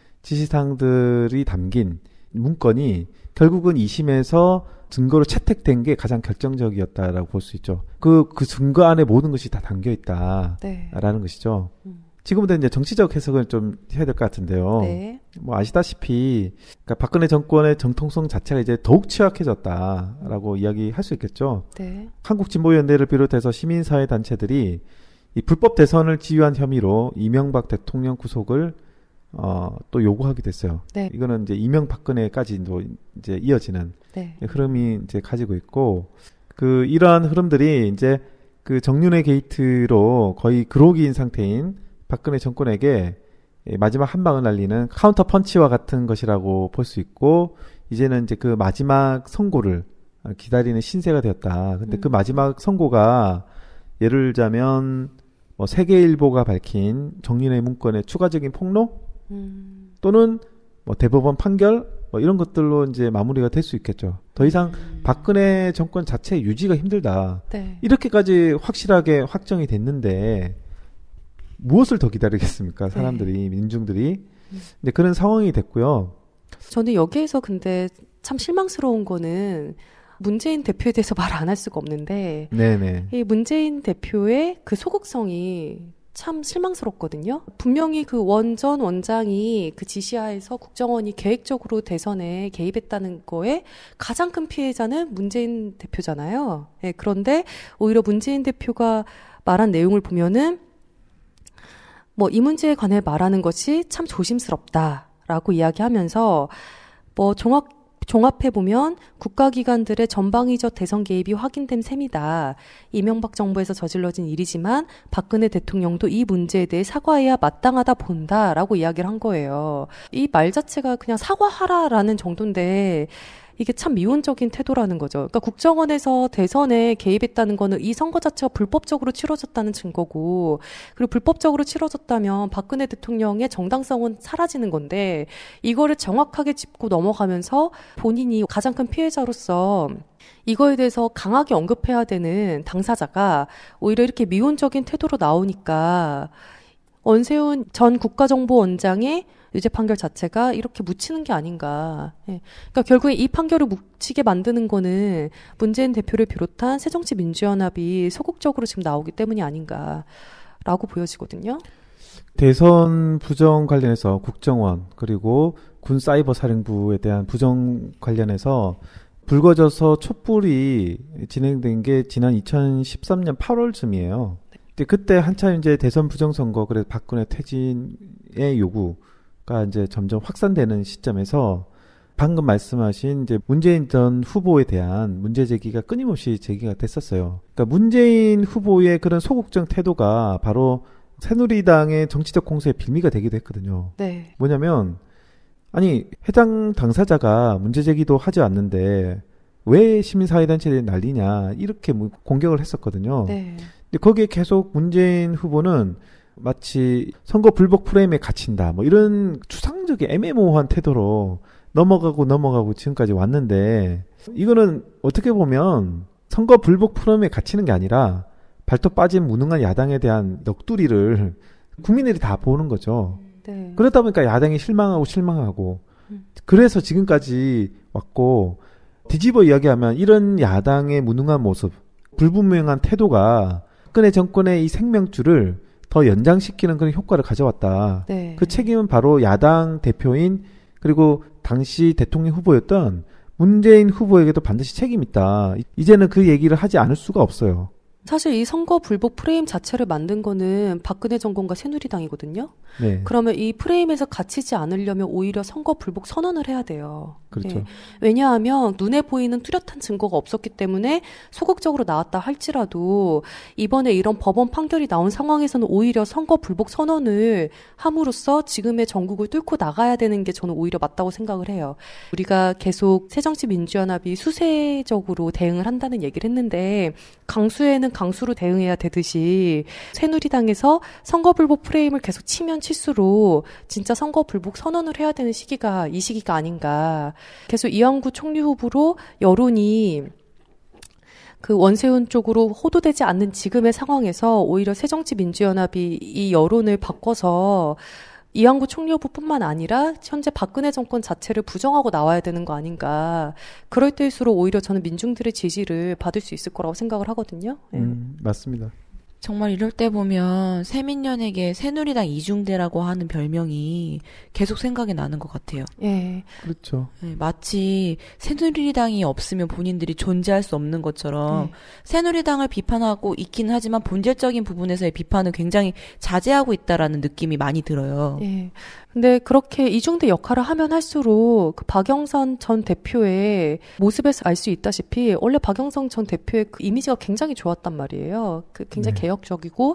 지시사항들이 담긴 문건이 결국은 이 심에서 증거로 채택된 게 가장 결정적이었다라고 볼 수 있죠. 그, 그 증거 안에 모든 것이 다 담겨 있다라는 네. 것이죠. 음. 지금부터 이제 정치적 해석을 좀 해야 될 것 같은데요. 네. 뭐 아시다시피 그러니까 박근혜 정권의 정통성 자체가 이제 더욱 취약해졌다라고 이야기할 수 있겠죠. 네. 한국진보연대를 비롯해서 시민사회 단체들이 이 불법 대선을 지휘한 혐의로 이명박 대통령 구속을 어, 또 요구하기도 했어요. 네. 이거는 이제 이명박근혜까지도 이제 이어지는 네. 흐름이 이제 가지고 있고, 그 이러한 흐름들이 이제 그 정윤회 게이트로 거의 그로기인 상태인 박근혜 정권에게 마지막 한 방을 날리는 카운터 펀치와 같은 것이라고 볼 수 있고, 이제는 이제 그 마지막 선고를 기다리는 신세가 되었다. 근데 음. 그 마지막 선고가 예를 들자면 뭐 세계일보가 밝힌 정윤회 문건의 추가적인 폭로 음. 또는 뭐 대법원 판결 뭐 이런 것들로 이제 마무리가 될 수 있겠죠. 더 이상 음. 박근혜 정권 자체 유지가 힘들다. 네. 이렇게까지 확실하게 확정이 됐는데 무엇을 더 기다리겠습니까? 사람들이, 네. 민중들이. 근데 그런 상황이 됐고요. 저는 여기에서 근데 참 실망스러운 거는 문재인 대표에 대해서 말 안 할 수가 없는데 네네. 이 문재인 대표의 그 소극성이 참 실망스럽거든요. 분명히 그 원 전 원장이 그 지시하에서 국정원이 계획적으로 대선에 개입했다는 거에 가장 큰 피해자는 문재인 대표잖아요. 네, 그런데 오히려 문재인 대표가 말한 내용을 보면은 뭐 이 문제에 관해 말하는 것이 참 조심스럽다라고 이야기하면서 뭐 종합 종합해보면 국가기관들의 전방위적 대선 개입이 확인된 셈이다. 이명박 정부에서 저질러진 일이지만 박근혜 대통령도 이 문제에 대해 사과해야 마땅하다 본다라고 이야기를 한 거예요. 이 말 자체가 그냥 사과하라라는 정도인데 이게 참 미온적인 태도라는 거죠. 그러니까 국정원에서 대선에 개입했다는 거는 이 선거 자체가 불법적으로 치러졌다는 증거고, 그리고 불법적으로 치러졌다면 박근혜 대통령의 정당성은 사라지는 건데, 이거를 정확하게 짚고 넘어가면서 본인이 가장 큰 피해자로서 이거에 대해서 강하게 언급해야 되는 당사자가 오히려 이렇게 미온적인 태도로 나오니까 원세훈 전 국가정보원장의 유죄 판결 자체가 이렇게 묻히는 게 아닌가. 예. 그러니까 결국에 이 판결을 묻히게 만드는 거는 문재인 대표를 비롯한 새정치민주연합이 소극적으로 지금 나오기 때문이 아닌가라고 보여지거든요. 대선 부정 관련해서 국정원 그리고 군 사이버 사령부에 대한 부정 관련해서 불거져서 촛불이 진행된 게 지난 이천십삼 년 팔월쯤이에요. 근데 그때 한참 이제 대선 부정선거, 그래서 박근혜 퇴진의 요구가 이제 점점 확산되는 시점에서 방금 말씀하신 이제 문재인 전 후보에 대한 문제 제기가 끊임없이 제기가 됐었어요. 그러니까 문재인 후보의 그런 소극적 태도가 바로 새누리당의 정치적 공세의 빌미가 되기도 했거든요. 네. 뭐냐면 아니 해당 당사자가 문제 제기도 하지 않는데 왜 시민사회단체들이 난리냐 이렇게 공격을 했었거든요. 네. 근데 거기에 계속 문재인 후보는 마치 선거 불복 프레임에 갇힌다 뭐 이런 추상적인 애매모호한 태도로 넘어가고 넘어가고 지금까지 왔는데 이거는 어떻게 보면 선거 불복 프레임에 갇히는 게 아니라 발톱 빠진 무능한 야당에 대한 넋두리를 국민들이 다 보는 거죠. 네. 그러다 보니까 야당이 실망하고 실망하고 그래서 지금까지 왔고 뒤집어 이야기하면 이런 야당의 무능한 모습, 불분명한 태도가 박근혜 정권의 이 생명줄을 더 연장시키는 그런 효과를 가져왔다. 네. 그 책임은 바로 야당 대표인 그리고 당시 대통령 후보였던 문재인 후보에게도 반드시 책임이 있다. 이제는 그 얘기를 하지 않을 수가 없어요. 사실 이 선거 불복 프레임 자체를 만든 거는 박근혜 정권과 새누리당이거든요. 네. 그러면 이 프레임에서 갇히지 않으려면 오히려 선거 불복 선언을 해야 돼요. 그렇죠. 예. 왜냐하면 눈에 보이는 뚜렷한 증거가 없었기 때문에 소극적으로 나왔다 할지라도 이번에 이런 법원 판결이 나온 상황에서는 오히려 선거 불복 선언을 함으로써 지금의 전국을 뚫고 나가야 되는 게 저는 오히려 맞다고 생각을 해요. 우리가 계속 새정치민주연합이 수세적으로 대응을 한다는 얘기를 했는데 강수에는 강수로 대응해야 되듯이 새누리당에서 선거 불복 프레임을 계속 치면 칠수록 진짜 선거 불복 선언을 해야 되는 시기가 이 시기가 아닌가. 계속 이완구 총리 후보로 여론이 그 원세훈 쪽으로 호도되지 않는 지금의 상황에서 오히려 새정치민주연합이 이 여론을 바꿔서 이완구 총리 후보뿐만 아니라 현재 박근혜 정권 자체를 부정하고 나와야 되는 거 아닌가. 그럴 때일수록 오히려 저는 민중들의 지지를 받을 수 있을 거라고 생각을 하거든요. 네. 음, 맞습니다. 정말 이럴 때 보면 새민연에게 새누리당 이중대라고 하는 별명이 계속 생각이 나는 것 같아요. 예. 그렇죠. 네, 마치 새누리당이 없으면 본인들이 존재할 수 없는 것처럼 네. 새누리당을 비판하고 있긴 하지만 본질적인 부분에서의 비판은 굉장히 자제하고 있다라는 느낌이 많이 들어요. 예. 근데 그렇게 이중대 역할을 하면 할수록 그 박영선 전 대표의 모습에서 알 수 있다시피 원래 박영선 전 대표의 그 이미지가 굉장히 좋았단 말이에요. 그 굉장히 네. 개혁적이고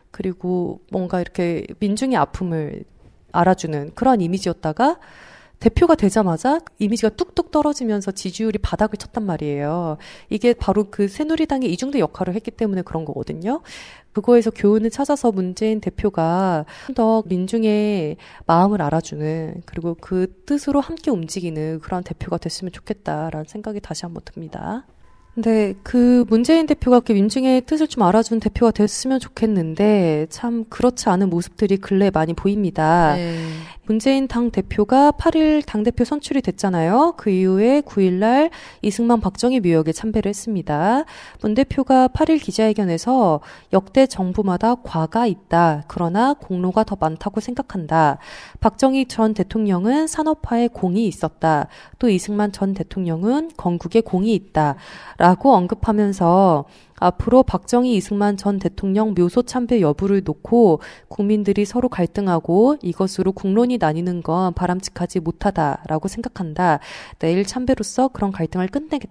그리고 뭔가 이렇게 민중의 아픔을 알아주는 그런 이미지였다가 대표가 되자마자 이미지가 뚝뚝 떨어지면서 지지율이 바닥을 쳤단 말이에요. 이게 바로 그 새누리당의 이중대 역할을 했기 때문에 그런 거거든요. 그거에서 교훈을 찾아서 문재인 대표가 좀 더 민중의 마음을 알아주는 그리고 그 뜻으로 함께 움직이는 그런 대표가 됐으면 좋겠다라는 생각이 다시 한번 듭니다. 근데 그 문재인 대표가 그 민중의 뜻을 좀 알아주는 대표가 됐으면 좋겠는데 참 그렇지 않은 모습들이 근래에 많이 보입니다. 네. 문재인 당대표가 팔 일 당대표 선출이 됐잖아요. 그 이후에 구 일날 이승만 박정희 묘역에 참배를 했습니다. 문 대표가 팔 일 기자회견에서 역대 정부마다 과가 있다. 그러나 공로가 더 많다고 생각한다. 박정희 전 대통령은 산업화에 공이 있었다. 또 이승만 전 대통령은 건국에 공이 있다. 라고 언급하면서 앞으로 박정희 이승만 전 대통령 묘소 참배 여부를 놓고 국민들이 서로 갈등하고 이것으로 국론이 나뉘는 건 바람직하지 못하다라고 생각한다. 내일 참배로서 그런 갈등을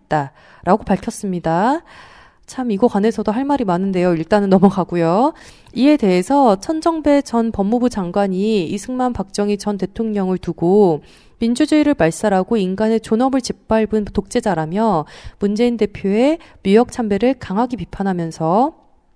끝내겠다라고 밝혔습니다. 참 이거 관해서도 할 말이 많은데요. 일단은 넘어가고요. 이에 대해서 천정배 전 법무부 장관이 이승만 박정희 전 대통령을 두고 민주주의를 말살하고 인간의 존엄을 짓밟은 독재자라며 문재인 대표의 묘역 참배를 강하게 비판하면서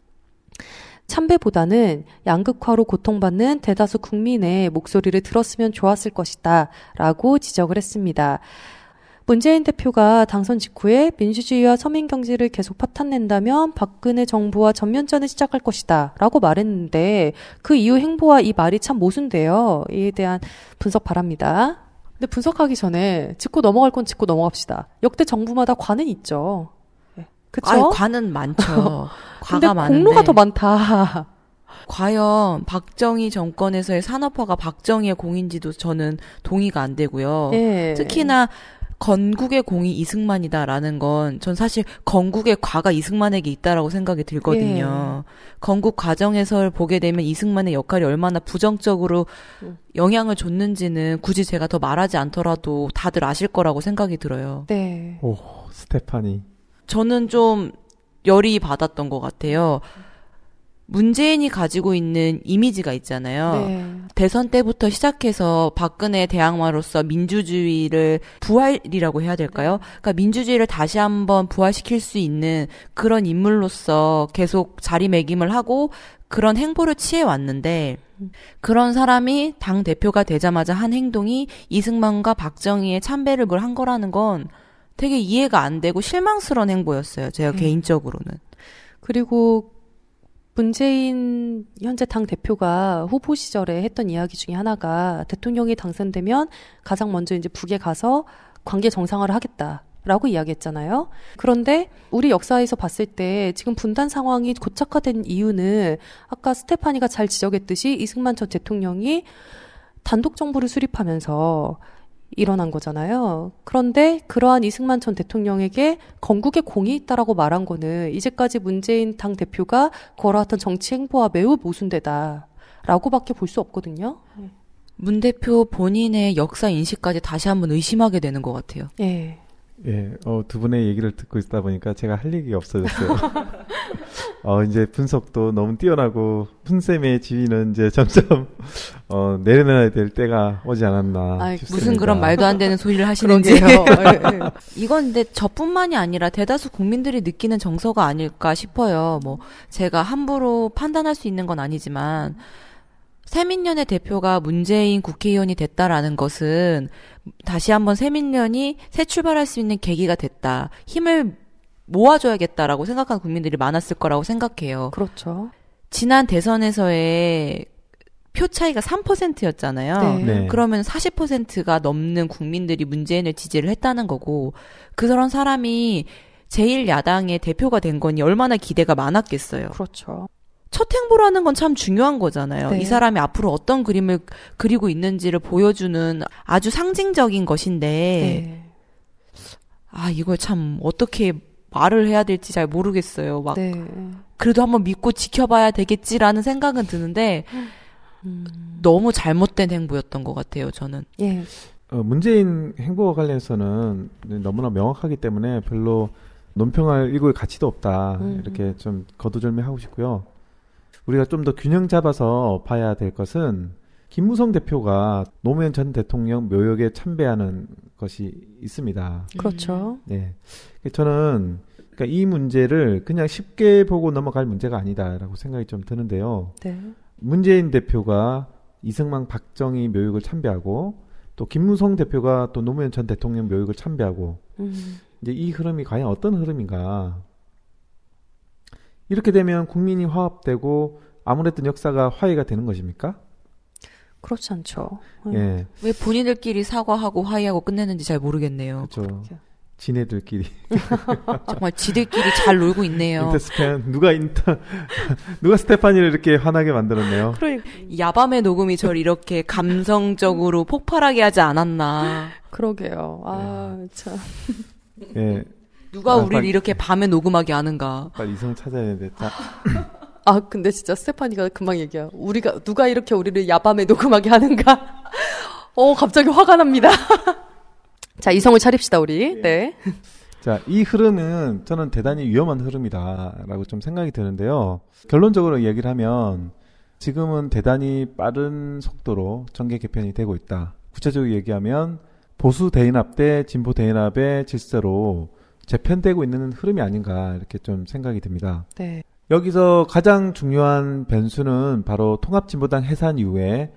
참배보다는 양극화로 고통받는 대다수 국민의 목소리를 들었으면 좋았을 것이다 라고 지적을 했습니다. 문재인 대표가 당선 직후에 민주주의와 서민경제를 계속 파탄낸다면 박근혜 정부와 전면전을 시작할 것이다 라고 말했는데 그 이후 행보와 이 말이 참 모순돼요. 이에 대한 분석 바랍니다. 근데 분석하기 전에 짚고 넘어갈 건 짚고 넘어갑시다. 역대 정부마다 관은 있죠. 그쵸? 아니, 관은 많죠. 근데 과가 많은데. 공로가 더 많다. 과연 박정희 정권에서의 산업화가 박정희의 공인지도 저는 동의가 안 되고요. 예. 특히나 건국의 공이 이승만이다라는 건 전 사실 건국의 과가 이승만에게 있다라고 생각이 들거든요. 예. 건국 과정에서 보게 되면 이승만의 역할이 얼마나 부정적으로 음. 영향을 줬는지는 굳이 제가 더 말하지 않더라도 다들 아실 거라고 생각이 들어요. 네. 오, 스테파니. 저는 좀 열이 받았던 것 같아요. 문재인이 가지고 있는 이미지가 있잖아요. 네. 대선 때부터 시작해서 박근혜 대항마로서 민주주의를 부활이라고 해야 될까요? 그러니까 민주주의를 다시 한번 부활시킬 수 있는 그런 인물로서 계속 자리매김을 하고 그런 행보를 취해왔는데 그런 사람이 당 대표가 되자마자 한 행동이 이승만과 박정희의 참배를 한 거라는 건 되게 이해가 안 되고 실망스러운 행보였어요. 제가 네. 개인적으로는. 그리고 문재인 현재 당 대표가 후보 시절에 했던 이야기 중에 하나가 대통령이 당선되면 가장 먼저 이제 북에 가서 관계 정상화를 하겠다라고 이야기했잖아요. 그런데 우리 역사에서 봤을 때 지금 분단 상황이 고착화된 이유는 아까 스테파니가 잘 지적했듯이 이승만 전 대통령이 단독 정부를 수립하면서 일어난 거잖아요. 그런데 그러한 이승만 전 대통령에게 건국의 공이 있다라고 말한 거는 이제까지 문재인 당 대표가 걸어왔던 정치 행보와 매우 모순되다라고밖에 볼 수 없거든요. 문 대표 본인의 역사 인식까지 다시 한번 의심하게 되는 것 같아요. 예. 예, 어, 두 분의 얘기를 듣고 있다 보니까 제가 할 얘기가 없어졌어요. 어, 이제 분석도 너무 뛰어나고, 푼쌤의 지위는 이제 점점, 어, 내려놔야 될 때가 오지 않았나. 아이, 싶습니다. 무슨 그런 말도 안 되는 소리를 하시는지. 그러게요. 이건 근데 저뿐만이 아니라 대다수 국민들이 느끼는 정서가 아닐까 싶어요. 뭐, 제가 함부로 판단할 수 있는 건 아니지만, 새민련의 대표가 문재인 국회의원이 됐다라는 것은 다시 한번 새민련이 새 출발할 수 있는 계기가 됐다. 힘을 모아줘야겠다라고 생각하는 국민들이 많았을 거라고 생각해요. 그렇죠. 지난 대선에서의 표 차이가 삼 퍼센트였잖아요. 네. 네. 그러면 사십 퍼센트가 넘는 국민들이 문재인을 지지를 했다는 거고 그런 사람이 제일 야당의 대표가 된 거니 얼마나 기대가 많았겠어요. 그렇죠. 첫 행보라는 건 참 중요한 거잖아요. 네. 이 사람이 앞으로 어떤 그림을 그리고 있는지를 보여주는 아주 상징적인 것인데 네. 아 이걸 참 어떻게 말을 해야 될지 잘 모르겠어요. 막 네. 그래도 한번 믿고 지켜봐야 되겠지라는 생각은 드는데 음. 너무 잘못된 행보였던 것 같아요. 저는. 예. 어, 문재인 행보와 관련해서는 너무나 명확하기 때문에 별로 논평할 일구의 가치도 없다. 음. 이렇게 좀 거두절미하고 싶고요. 우리가 좀 더 균형 잡아서 봐야 될 것은 김무성 대표가 노무현 전 대통령 묘역에 참배하는 것이 있습니다. 그렇죠. 네, 저는 그러니까 이 문제를 그냥 쉽게 보고 넘어갈 문제가 아니다라고 생각이 좀 드는데요. 네. 문재인 대표가 이승만, 박정희 묘역을 참배하고 또 김무성 대표가 또 노무현 전 대통령 묘역을 참배하고 음. 이제 이 흐름이 과연 어떤 흐름인가? 이렇게 되면 국민이 화합되고 아무랬던 역사가 화해가 되는 것입니까? 그렇지 않죠. 음. 예, 왜 본인들끼리 사과하고 화해하고 끝내는지 잘 모르겠네요. 그렇죠. 지네들끼리. 정말 지들끼리 잘 놀고 있네요. 인터스펜 누가 인터 누가 스테파니를 이렇게 화나게 만들었네요. 그러니까 야밤의 녹음이 저를 이렇게 감성적으로 폭발하게 하지 않았나. 그러게요. 아, 참. 예, 누가 아, 우리를 빨리- 이렇게 밤에 녹음하게 하는가. 빨리 이성 찾아야 되는데. 자, 아, 근데 진짜 스테파니가 금방 얘기야. 우리가, 누가 이렇게 우리를 야밤에 녹음하게 하는가? 어, 갑자기 화가 납니다. 자, 이성을 차립시다, 우리. 네. 자, 이 흐름은 저는 대단히 위험한 흐름이다라고 좀 생각이 드는데요. 결론적으로 얘기를 하면 지금은 대단히 빠른 속도로 정계 개편이 되고 있다. 구체적으로 얘기하면 보수 대인합 대 진보 대인합의 질서로 재편되고 있는 흐름이 아닌가 이렇게 좀 생각이 듭니다. 네. 여기서 가장 중요한 변수는 바로 통합진보당 해산 이후에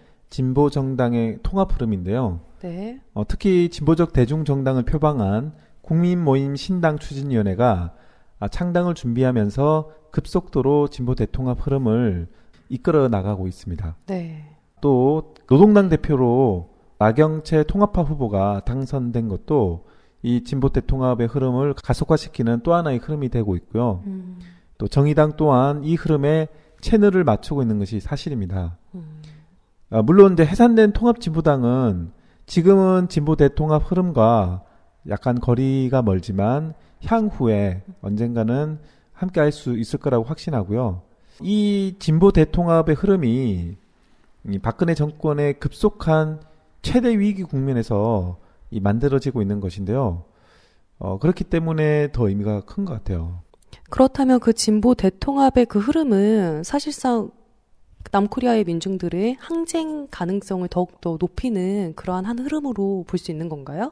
진보정당의 통합 흐름인데요. 네. 어, 특히 진보적 대중정당을 표방한 국민모임 신당추진위원회가 아, 창당을 준비하면서 급속도로 진보 대통합 흐름을 이끌어 나가고 있습니다. 네. 또 노동당 대표로 나경채 통합파 후보가 당선된 것도 이 진보 대통합의 흐름을 가속화시키는 또 하나의 흐름이 되고 있고요. 음. 또 정의당 또한 이 흐름에 채널을 맞추고 있는 것이 사실입니다. 음. 아, 물론 이제 해산된 통합진보당은 지금은 진보 대통합 흐름과 약간 거리가 멀지만 향후에 언젠가는 함께 할 수 있을 거라고 확신하고요. 이 진보 대통합의 흐름이 이 박근혜 정권의 급속한 최대 위기 국면에서 이 만들어지고 있는 것인데요. 어, 그렇기 때문에 더 의미가 큰 것 같아요. 그렇다면 그 진보 대통합의 그 흐름은 사실상 남코리아의 민중들의 항쟁 가능성을 더욱더 높이는 그러한 한 흐름으로 볼 수 있는 건가요?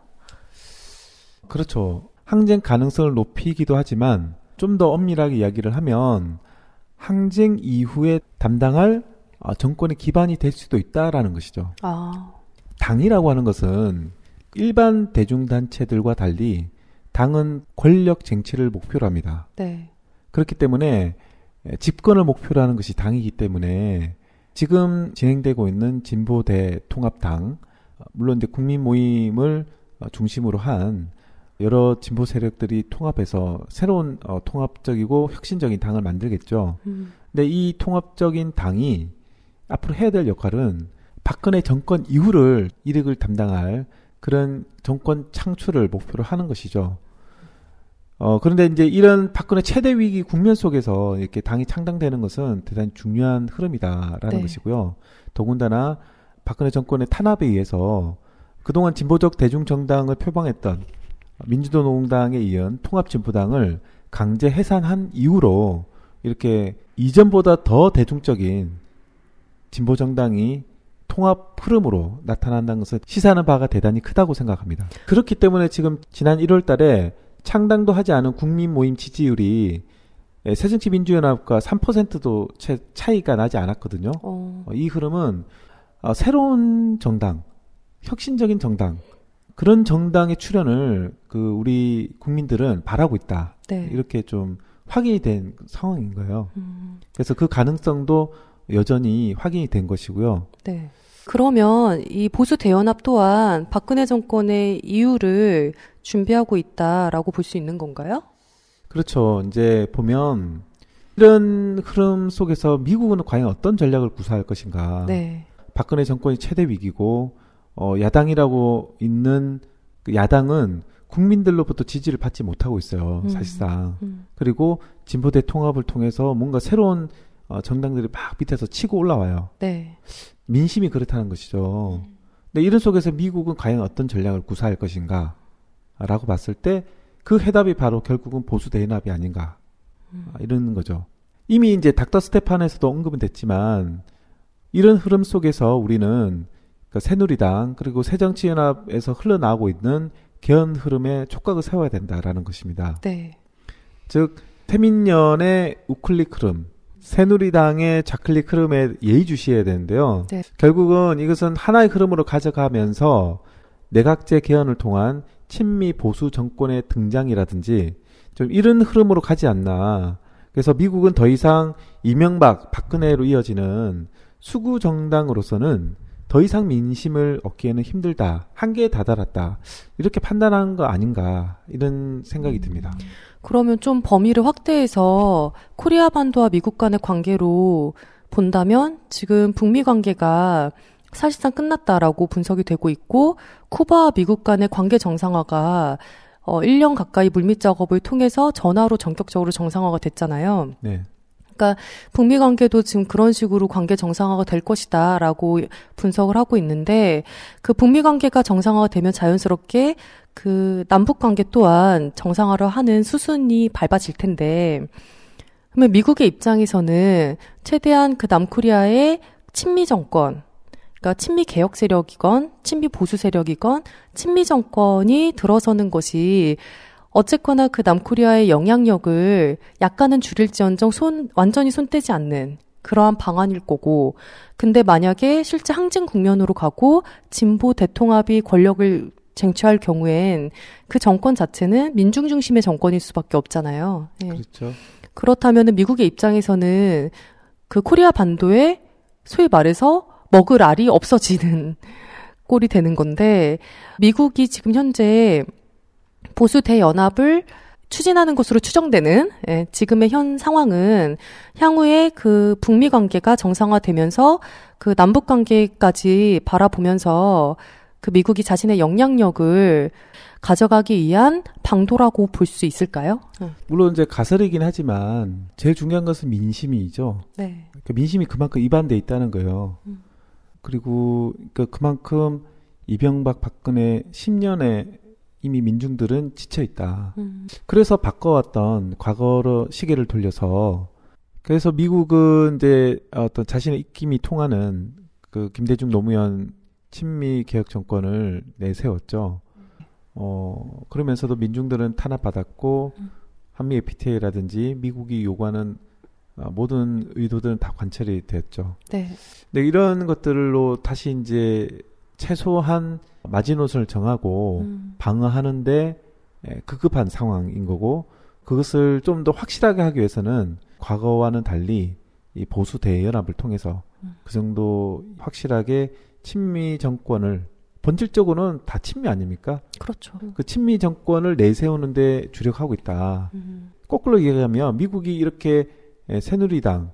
그렇죠. 항쟁 가능성을 높이기도 하지만 좀 더 엄밀하게 이야기를 하면 항쟁 이후에 담당할 정권의 기반이 될 수도 있다라는 것이죠. 아. 당이라고 하는 것은 일반 대중단체들과 달리 당은 권력 쟁취를 목표로 합니다. 네. 그렇기 때문에 집권을 목표로 하는 것이 당이기 때문에 지금 진행되고 있는 진보대 통합당, 물론 이제 국민 모임을 중심으로 한 여러 진보 세력들이 통합해서 새로운 어, 통합적이고 혁신적인 당을 만들겠죠. 음. 근데 이 통합적인 당이 앞으로 해야 될 역할은 박근혜 정권 이후를 이력을 담당할 그런 정권 창출을 목표로 하는 것이죠. 어, 그런데 이제 이런 박근혜 최대 위기 국면 속에서 이렇게 당이 창당되는 것은 대단히 중요한 흐름이다라는 네. 것이고요. 더군다나 박근혜 정권의 탄압에 의해서 그동안 진보적 대중정당을 표방했던 민주노동당에 이은 통합진보당을 강제 해산한 이후로 이렇게 이전보다 더 대중적인 진보정당이 통합 흐름으로 나타난다는 것을 시사하는 바가 대단히 크다고 생각합니다. 그렇기 때문에 지금 지난 일월 달에 창당도 하지 않은 국민 모임 지지율이 새정치민주연합과 삼 퍼센트도 채 차이가 나지 않았거든요. 어. 이 흐름은 새로운 정당, 혁신적인 정당, 그런 정당의 출현을 그 우리 국민들은 바라고 있다. 네. 이렇게 좀 확인이 된 상황인 거예요. 음. 그래서 그 가능성도 여전히 확인이 된 것이고요. 네. 그러면 이 보수 대연합 또한 박근혜 정권의 이유를 준비하고 있다라고 볼 수 있는 건가요? 그렇죠. 이제 보면 이런 흐름 속에서 미국은 과연 어떤 전략을 구사할 것인가. 네. 박근혜 정권이 최대 위기고 어, 야당이라고 있는 그 야당은 국민들로부터 지지를 받지 못하고 있어요. 음. 사실상. 음. 그리고 진보대 통합을 통해서 뭔가 새로운 어, 정당들이 막 밑에서 치고 올라와요. 네. 민심이 그렇다는 것이죠. 근데 이런 속에서 미국은 과연 어떤 전략을 구사할 것인가 라고 봤을 때 그 해답이 바로 결국은 보수 대연합이 아닌가 음. 이런 거죠. 이미 이제 닥터 스테판에서도 언급은 됐지만 이런 흐름 속에서 우리는 그러니까 새누리당 그리고 새정치연합에서 흘러나오고 있는 개헌 흐름에 촉각을 세워야 된다라는 것입니다. 네. 즉 태민련의 우클릭 흐름, 새누리당의 좌클릭 흐름에 예의주시해야 되는데요. 네. 결국은 이것은 하나의 흐름으로 가져가면서 내각제 개헌을 통한 친미 보수 정권의 등장이라든지 좀 이런 흐름으로 가지 않나. 그래서 미국은 더 이상 이명박, 박근혜로 이어지는 수구 정당으로서는 더 이상 민심을 얻기에는 힘들다. 한계에 다다랐다. 이렇게 판단한 거 아닌가. 이런 생각이 듭니다. 그러면 좀 범위를 확대해서 코리아 반도와 미국 간의 관계로 본다면 지금 북미 관계가 사실상 끝났다라고 분석이 되고 있고 쿠바와 미국 간의 관계 정상화가 어, 일 년 가까이 물밑 작업을 통해서 전화로 전격적으로 정상화가 됐잖아요. 네. 그러니까 북미 관계도 지금 그런 식으로 관계 정상화가 될 것이다라고 분석을 하고 있는데 그 북미 관계가 정상화가 되면 자연스럽게 그 남북 관계 또한 정상화를 하는 수순이 밟아질 텐데 그러면 미국의 입장에서는 최대한 그 남코리아의 친미 정권 그러니까 친미 개혁 세력이건 친미 보수 세력이건 친미 정권이 들어서는 것이 어쨌거나 그 남코리아의 영향력을 약간은 줄일지언정 손, 완전히 손 떼지 않는 그러한 방안일 거고 근데 만약에 실제 항쟁 국면으로 가고 진보 대통합이 권력을 쟁취할 경우엔 그 정권 자체는 민중 중심의 정권일 수밖에 없잖아요. 예. 그렇죠. 그렇다면 미국의 입장에서는 그 코리아 반도에 소위 말해서 먹을 알이 없어지는 꼴이 되는 건데 미국이 지금 현재 보수 대연합을 추진하는 것으로 추정되는 예, 지금의 현 상황은 향후에 그 북미 관계가 정상화되면서 그 남북 관계까지 바라보면서 그 미국이 자신의 영향력을 가져가기 위한 방도라고 볼 수 있을까요? 물론 이제 가설이긴 하지만 제일 중요한 것은 민심이죠. 네. 그러니까 민심이 그만큼 이반돼 있다는 거예요. 음. 그리고 그러니까 그만큼 이명박 박근혜 십 년의 이미 민중들은 지쳐 있다. 음. 그래서 바꿔왔던 과거로 시계를 돌려서 그래서 미국은 이제 어떤 자신의 입김이 통하는 그 김대중 노무현 친미 개혁 정권을 내세웠죠. 어, 그러면서도 민중들은 탄압받았고 한미 에프티에이라든지 미국이 요구하는 모든 의도들은 다 관철이 됐죠. 네. 근데 이런 것들로 다시 이제 최소한 마지노선을 정하고 음. 방어하는데 급급한 상황인 거고 그것을 좀 더 확실하게 하기 위해서는 과거와는 달리 이 보수 대연합을 통해서 음. 그 정도 확실하게 친미 정권을 본질적으로는 다 친미 아닙니까? 그렇죠. 그 친미 정권을 내세우는데 주력하고 있다. 음. 거꾸로 얘기하면 미국이 이렇게 새누리당,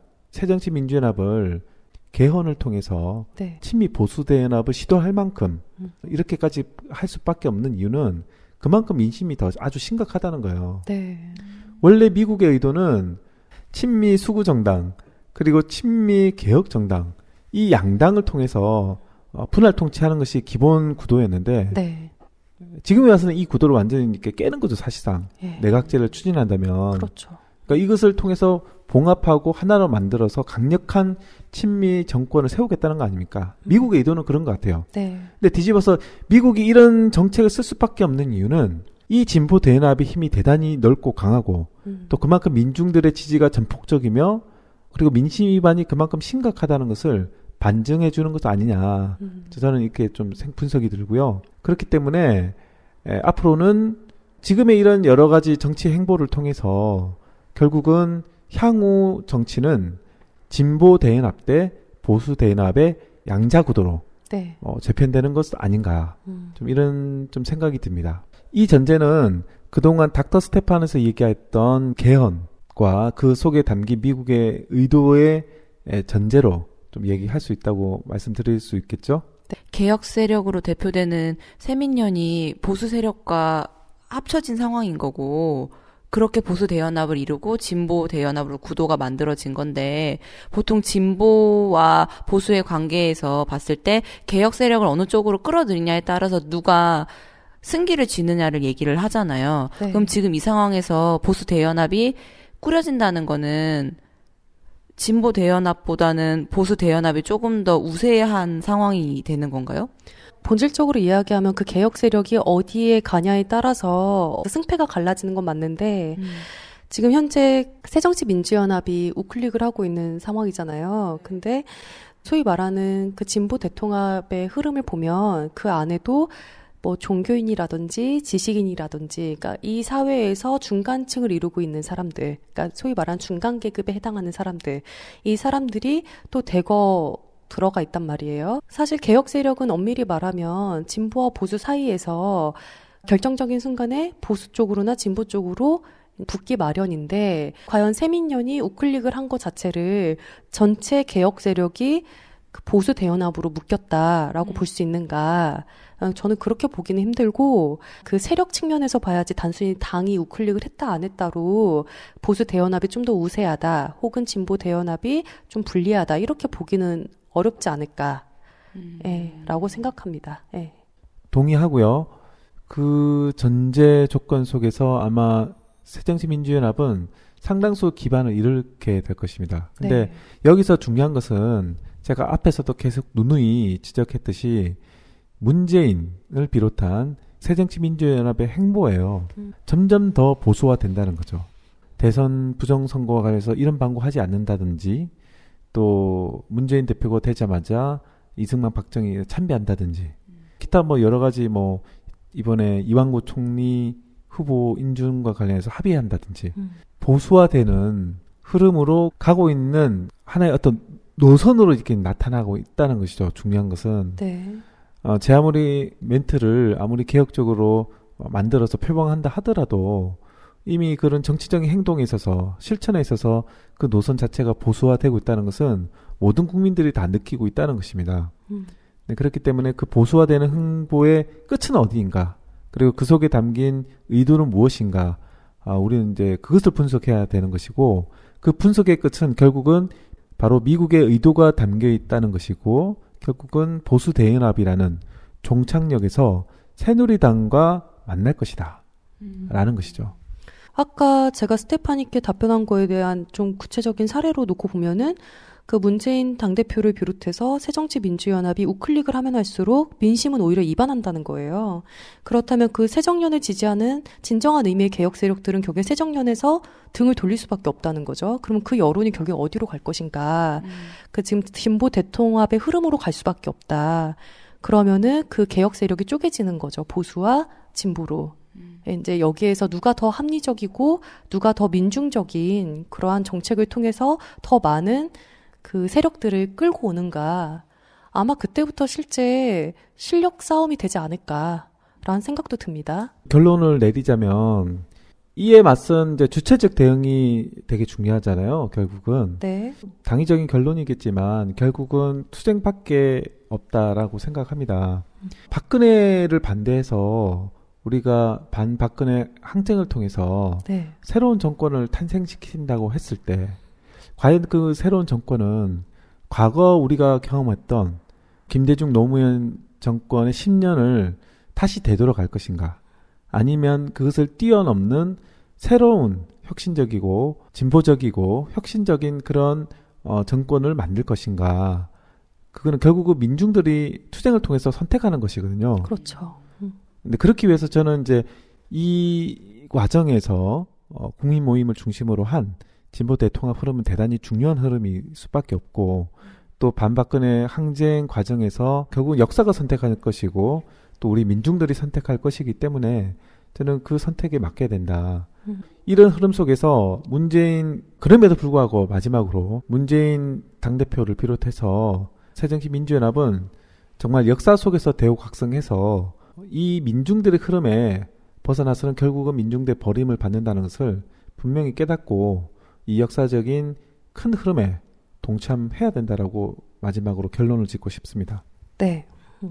새정치민주연합을 개헌을 통해서 네. 친미 보수 대연합을 시도할 만큼 음. 이렇게까지 할 수밖에 없는 이유는 그만큼 민심이 더 아주 심각하다는 거예요. 네. 원래 미국의 의도는 친미 수구 정당 그리고 친미 개혁 정당 이 양당을 통해서 어, 분할 통치하는 것이 기본 구도였는데 네. 지금에 와서는 이 구도를 완전히 이렇게 깨는 거죠, 사실상. 예. 내각제를 추진한다면. 그렇죠. 그러니까 이것을 통해서 봉합하고 하나로 만들어서 강력한 친미 정권을 세우겠다는 거 아닙니까? 음. 미국의 의도는 그런 것 같아요. 네. 근데 뒤집어서 미국이 이런 정책을 쓸 수밖에 없는 이유는 이 진보 대연합의 힘이 대단히 넓고 강하고 음. 또 그만큼 민중들의 지지가 전폭적이며 그리고 민심 위반이 그만큼 심각하다는 것을 반증해 주는 것 아니냐. 음. 저는 이렇게 좀 분석이 들고요. 그렇기 때문에 에, 앞으로는 지금의 이런 여러 가지 정치 행보를 통해서 결국은 향후 정치는 진보 대연합 대 보수 대연합의 양자 구도로 네. 어, 재편되는 것 아닌가. 음. 좀 이런 좀 생각이 듭니다. 이 전제는 그동안 닥터 스테판에서 얘기했던 개헌과 그 속에 담긴 미국의 의도의 에, 전제로 좀 얘기할 수 있다고 말씀드릴 수 있겠죠? 네. 개혁 세력으로 대표되는 새민련이 보수 세력과 합쳐진 상황인 거고 그렇게 보수 대연합을 이루고 진보 대연합으로 구도가 만들어진 건데 보통 진보와 보수의 관계에서 봤을 때 개혁 세력을 어느 쪽으로 끌어들이냐에 따라서 누가 승기를 쥐느냐를 얘기를 하잖아요. 네. 그럼 지금 이 상황에서 보수 대연합이 꾸려진다는 거는 진보 대연합보다는 보수 대연합이 조금 더 우세한 상황이 되는 건가요? 본질적으로 이야기하면 그 개혁 세력이 어디에 가냐에 따라서 승패가 갈라지는 건 맞는데 음. 지금 현재 새정치민주연합이 우클릭을 하고 있는 상황이잖아요. 근데 소위 말하는 그 진보 대통합의 흐름을 보면 그 안에도 뭐 종교인이라든지 지식인이라든지, 그러니까 이 사회에서 중간층을 이루고 있는 사람들, 그러니까 소위 말하는 중간 계급에 해당하는 사람들, 이 사람들이 또 대거 들어가 있단 말이에요. 사실 개혁 세력은 엄밀히 말하면 진보와 보수 사이에서 결정적인 순간에 보수 쪽으로나 진보 쪽으로 붙기 마련인데 과연 새민련이 우클릭을 한 것 자체를 전체 개혁 세력이 그 보수 대연합으로 묶였다라고 음. 볼 수 있는가? 저는 그렇게 보기는 힘들고 그 세력 측면에서 봐야지 단순히 당이 우클릭을 했다 안 했다로 보수 대연합이 좀 더 우세하다 혹은 진보 대연합이 좀 불리하다 이렇게 보기는 어렵지 않을까 음. 예, 라고 생각합니다. 예. 동의하고요. 그 전제 조건 속에서 아마 새정치민주연합은 상당수 기반을 잃게 될 것입니다. 근데 네. 여기서 중요한 것은 제가 앞에서도 계속 누누이 지적했듯이 문재인을 비롯한 새정치민주연합의 행보예요. 음. 점점 더 보수화된다는 거죠. 대선 부정선거와 관해서 이런 방구하지 않는다든지 또 문재인 대표가 되자마자 이승만 박정희 참배한다든지 기타 뭐 여러 가지 뭐 이번에 이완구 총리 후보 인준과 관련해서 합의한다든지 음. 보수화되는 흐름으로 가고 있는 하나의 어떤 노선으로 이렇게 나타나고 있다는 것이죠. 중요한 것은 네. 어, 제 아무리 멘트를 아무리 개혁적으로 어, 만들어서 표방한다 하더라도 이미 그런 정치적인 행동에 있어서 실천에 있어서 그 노선 자체가 보수화되고 있다는 것은 모든 국민들이 다 느끼고 있다는 것입니다. 음. 네, 그렇기 때문에 그 보수화되는 행보의 끝은 어디인가 그리고 그 속에 담긴 의도는 무엇인가 아, 우리는 이제 그것을 분석해야 되는 것이고 그 분석의 끝은 결국은 바로 미국의 의도가 담겨 있다는 것이고 결국은 보수 대연합이라는 종착역에서 새누리당과 만날 것이다. 음. 라는 것이죠. 아까 제가 스테파니께 답변한 거에 대한 좀 구체적인 사례로 놓고 보면은 그 문재인 당대표를 비롯해서 새정치민주연합이 우클릭을 하면 할수록 민심은 오히려 이반한다는 거예요. 그렇다면 그 새정년을 지지하는 진정한 의미의 개혁 세력들은 결국에 새정년에서 등을 돌릴 수밖에 없다는 거죠. 그러면 그 여론이 결국에 어디로 갈 것인가. 음. 그 지금 진보 대통합의 흐름으로 갈 수밖에 없다. 그러면은 그 개혁 세력이 쪼개지는 거죠. 보수와 진보로. 음. 이제 여기에서 누가 더 합리적이고 누가 더 민중적인 그러한 정책을 통해서 더 많은 그 세력들을 끌고 오는가. 아마 그때부터 실제 실력 싸움이 되지 않을까라는 생각도 듭니다. 결론을 내리자면 이에 맞선 이제 주체적 대응이 되게 중요하잖아요. 결국은. 네. 당위적인 결론이겠지만 결국은 투쟁밖에 없다라고 생각합니다. 음. 박근혜를 반대해서 우리가 반박근혜 항쟁을 통해서 네. 새로운 정권을 탄생시킨다고 했을 때 과연 그 새로운 정권은 과거 우리가 경험했던 김대중 노무현 정권의 십 년을 다시 되돌아갈 것인가? 아니면 그것을 뛰어넘는 새로운 혁신적이고 진보적이고 혁신적인 그런 어, 정권을 만들 것인가? 그거는 결국은 민중들이 투쟁을 통해서 선택하는 것이거든요. 그렇죠. 음. 근데 그렇기 위해서 저는 이제 이 과정에서 어, 국민 모임을 중심으로 한 진보 대통합 흐름은 대단히 중요한 흐름일 수밖에 없고 또 반박근혜 항쟁 과정에서 결국 역사가 선택할 것이고 또 우리 민중들이 선택할 것이기 때문에 저는 그 선택에 맡겨야 된다. 음. 이런 흐름 속에서 문재인 그럼에도 불구하고 마지막으로 문재인 당대표를 비롯해서 새정치민주연합은 정말 역사 속에서 대우각성해서 이 민중들의 흐름에 벗어나서는 결국은 민중들의 버림을 받는다는 것을 분명히 깨닫고 이 역사적인 큰 흐름에 동참해야 된다라고 마지막으로 결론을 짓고 싶습니다. 네.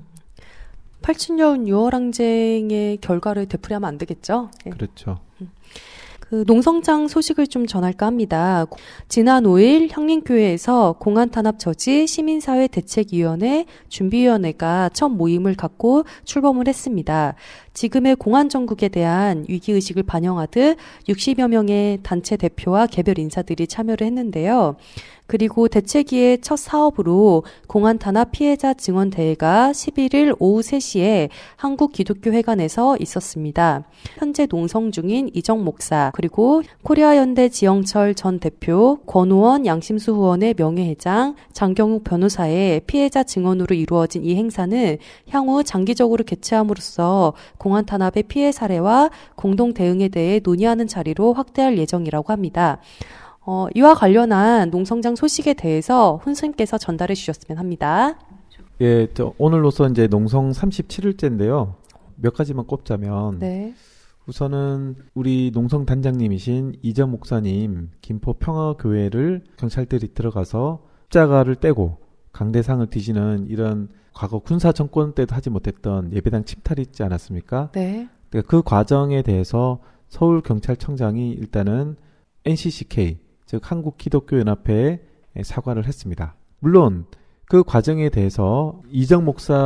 팔십 년 유월 항쟁의 결과를 되풀이하면 안 되겠죠? 네. 그렇죠. 그 농성장 소식을 좀 전할까 합니다. 지난 오 일 형린교회에서 공안탄압 저지 시민사회 대책위원회 준비위원회가 첫 모임을 갖고 출범을 했습니다. 지금의 공안정국에 대한 위기의식을 반영하듯 육십여 명의 단체 대표와 개별 인사들이 참여를 했는데요. 그리고 대책위의 첫 사업으로 공안탄압 피해자 증언대회가 십일 일 오후 세 시에 한국기독교회관에서 있었습니다. 현재 농성 중인 이정 목사 그리고 코리아연대 지영철 전 대표, 권오원 양심수 후원의 명예회장, 장경욱 변호사의 피해자 증언으로 이루어진 이 행사는 향후 장기적으로 개최함으로써 공안탄압의 피해 사례와 공동 대응에 대해 논의하는 자리로 확대할 예정이라고 합니다. 어, 이와 관련한 농성장 소식에 대해서 훈스님께서 전달해 주셨으면 합니다. 예, 저 오늘로서 이제 농성 삼십칠 일째인데요. 몇 가지만 꼽자면 네. 우선은 우리 농성 단장님이신 이정 목사님 김포 평화교회를 경찰들이 들어가서 십자가를 떼고 강대상을 뒤지는 이런 과거 군사 정권 때도 하지 못했던 예배당 침탈이 있지 않았습니까? 네. 그러니까 그 과정에 대해서 서울경찰청장이 일단은 엔씨씨케이 즉 한국기독교연합회에 사과를 했습니다. 물론 그 과정에 대해서 이정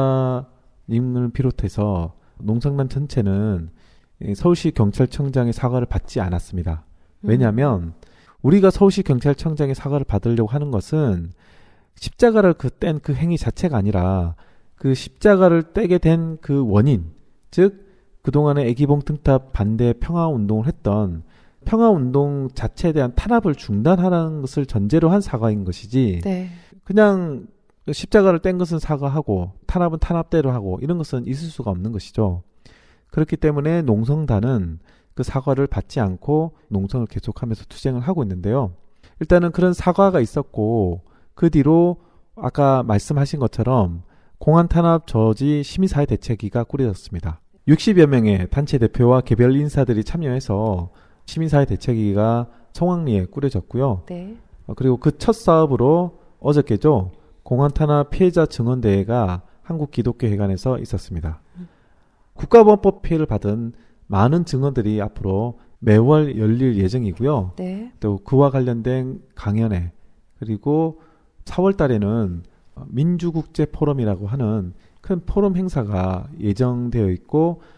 목사님을 비롯해서 농성단 전체는 서울시 경찰청장의 사과를 받지 않았습니다. 왜냐하면 우리가 서울시 경찰청장의 사과를 받으려고 하는 것은 십자가를 그 뗀 그 행위 자체가 아니라 그 십자가를 떼게 된 그 원인, 즉 그동안에 애기봉 등탑 반대 평화운동을 했던 평화운동 자체에 대한 탄압을 중단하라는 것을 전제로 한 사과인 것이지 네. 그냥 십자가를 뗀 것은 사과하고 탄압은 탄압대로 하고 이런 것은 있을 수가 없는 것이죠. 그렇기 때문에 농성단은 그 사과를 받지 않고 농성을 계속하면서 투쟁을 하고 있는데요. 일단은 그런 사과가 있었고 그 뒤로 아까 말씀하신 것처럼 공안탄압 저지 시민사회 대책위가 꾸려졌습니다. 육십여 명의 단체 대표와 개별 인사들이 참여해서 시민사회 대책위가 청왕리에 꾸려졌고요. 네. 그리고 그 첫 사업으로 어저께죠. 공안탄압 피해자 증언대회가 한국기독교회관에서 있었습니다. 음. 국가보안법 피해를 받은 많은 증언들이 앞으로 매월 열릴 예정이고요. 네. 또 그와 관련된 강연회 그리고 사월 달에는 민주국제포럼이라고 하는 큰 포럼 행사가 예정되어 있고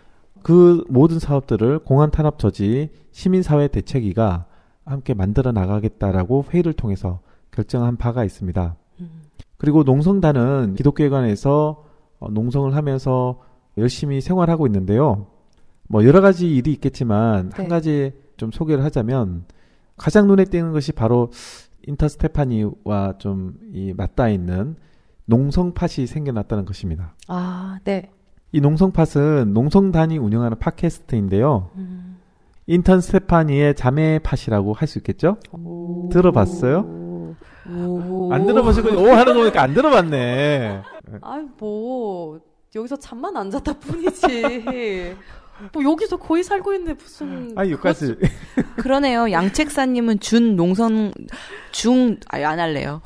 그 모든 사업들을 공안탄압저지 시민사회 대책위가 함께 만들어 나가겠다라고 회의를 통해서 결정한 바가 있습니다. 음. 그리고 농성단은 기독교회관에서 농성을 하면서 열심히 생활하고 있는데요. 뭐 여러 가지 일이 있겠지만 네. 한 가지 좀 소개를 하자면 가장 눈에 띄는 것이 바로 인터 스테파니와 좀 이 맞닿아 있는 농성팟이 생겨났다는 것입니다. 아, 네. 이 농성팟은 농성단이 운영하는 팟캐스트인데요. 음. 인턴 스테파니의 자매 팟이라고 할 수 있겠죠? 오. 들어봤어요? 오. 안 들어보시고 오 하는 거 보니까 안 들어봤네. 아이, 뭐, 여기서 잠만 안 잤다 뿐이지. 뭐, 여기서 거의 살고 있는데 무슨. 아니 여기까지. 그러네요. 양책사님은 준 농성 중 아니 안 할래요.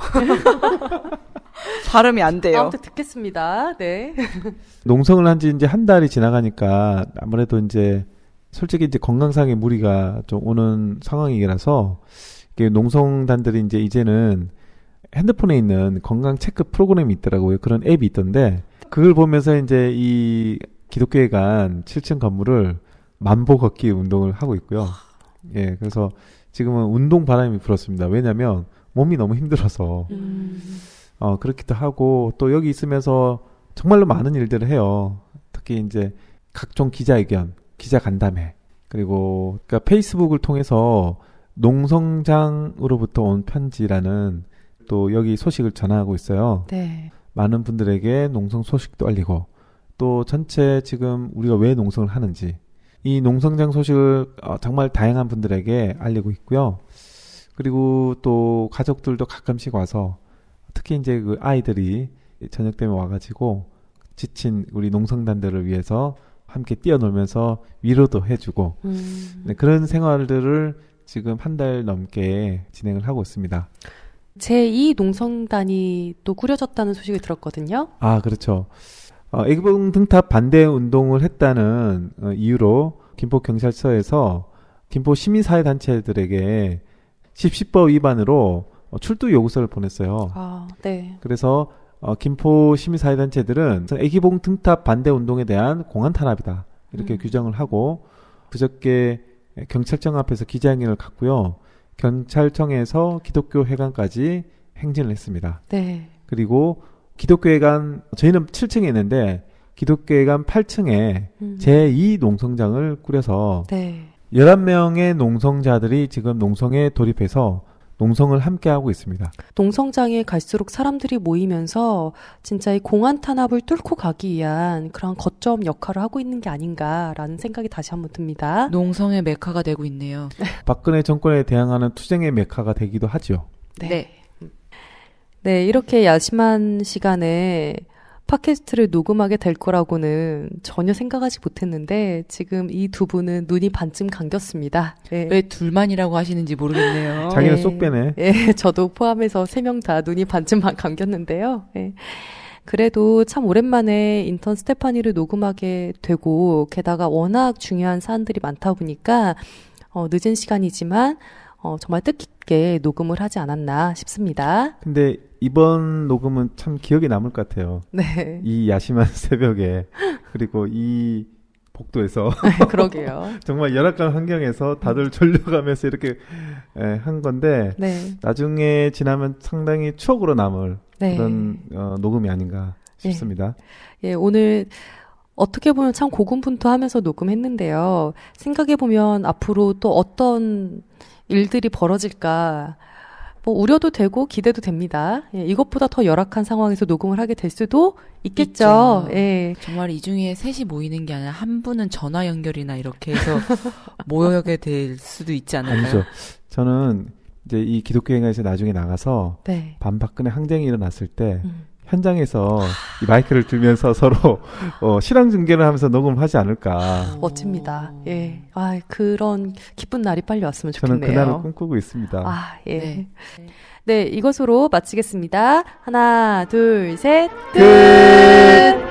발음이 안 돼요. 아무튼 듣겠습니다. 네. 농성을 한 지 이제 한 달이 지나가니까 아무래도 이제 솔직히 이제 건강상의 무리가 좀 오는 상황이라서 이게 농성단들이 이제 이제는 핸드폰에 있는 건강 체크 프로그램이 있더라고요. 그런 앱이 있던데 그걸 보면서 이제 이 기독교회관 칠 층 건물을 만보 걷기 운동을 하고 있고요. 예, 그래서 지금은 운동 바람이 불었습니다. 왜냐하면 몸이 너무 힘들어서 음. 어 그렇기도 하고 또 여기 있으면서 정말로 많은 일들을 해요. 특히 이제 각종 기자회견, 기자 간담회 그리고 그러니까 페이스북을 통해서 농성장으로부터 온 편지라는 또 여기 소식을 전하고 있어요. 네. 많은 분들에게 농성 소식도 알리고 또 전체 지금 우리가 왜 농성을 하는지 이 농성장 소식을 어, 정말 다양한 분들에게 알리고 있고요. 그리고 또 가족들도 가끔씩 와서 특히 이제 그 아이들이 저녁 때문에 와가지고 지친 우리 농성단들을 위해서 함께 뛰어놀면서 위로도 해주고 음. 네, 그런 생활들을 지금 한 달 넘게 진행을 하고 있습니다. 제이 농성단이 또 꾸려졌다는 소식을 들었거든요. 아, 그렇죠. 어, 애기봉 등탑 반대 운동을 했다는 어, 이유로 김포경찰서에서 김포 시민사회단체들에게 십시법 위반으로 어, 출두 요구서를 보냈어요. 아, 네. 그래서 어, 김포 시민사회단체들은 애기봉 등탑 반대 운동에 대한 공안 탄압이다. 이렇게 음. 규정을 하고 그저께 경찰청 앞에서 기자회견을 갖고요. 경찰청에서 기독교회관까지 행진을 했습니다. 네. 그리고 기독교회관 저희는 칠 층에 있는데 기독교회관 팔 층에 음. 제이 농성장을 꾸려서 네. 열한 명의 농성자들이 지금 농성에 돌입해서 농성을 함께하고 있습니다. 농성장에 갈수록 사람들이 모이면서 진짜 이 공안 탄압을 뚫고 가기 위한 그런 거점 역할을 하고 있는 게 아닌가라는 생각이 다시 한번 듭니다. 농성의 메카가 되고 있네요. 박근혜 정권에 대항하는 투쟁의 메카가 되기도 하죠. 네. 네. 네, 이렇게 야심한 시간에 팟캐스트를 녹음하게 될 거라고는 전혀 생각하지 못했는데 지금 이 두 분은 눈이 반쯤 감겼습니다. 네. 왜 둘만이라고 하시는지 모르겠네요. 자기는 네. 쏙 빼네. 예, 저도 포함해서 세 명 다 눈이 반쯤 감겼는데요. 예. 그래도 참 오랜만에 인턴 스테파니를 녹음하게 되고 게다가 워낙 중요한 사안들이 많다 보니까 어, 늦은 시간이지만 어, 정말 뜻깊게 녹음을 하지 않았나 싶습니다. 근데 이번 녹음은 참 기억에 남을 것 같아요. 네. 이 야심한 새벽에 그리고 이 복도에서 그러게요. 정말 열악한 환경에서 다들 졸려가면서 이렇게 에, 한 건데 네. 나중에 지나면 상당히 추억으로 남을 네. 그런 어, 녹음이 아닌가 싶습니다. 예, 오늘 어떻게 보면 참 고군분투하면서 녹음했는데요. 생각해보면 앞으로 또 어떤 일들이 벌어질까 뭐 우려도 되고 기대도 됩니다. 예, 이것보다 더 열악한 상황에서 녹음을 하게 될 수도 있겠죠. 있죠. 예. 정말 이 중에 셋이 모이는 게 아니라 한 분은 전화 연결이나 이렇게 해서 모여게 될 수도 있지 않을까요? 아니죠. 저는 이제 이 기독교회관에서 나중에 나가서 네. 반박근혜 항쟁이 일어났을 때 음. 현장에서 이 마이크를 들면서 서로 어, 실황 중계를 하면서 녹음하지 않을까. 멋집니다. 예. 아, 그런 기쁜 날이 빨리 왔으면 저는 좋겠네요. 그날을 꿈꾸고 있습니다. 아, 예. 네. 네, 이것으로 마치겠습니다. 하나, 둘, 셋, 끝! 끝!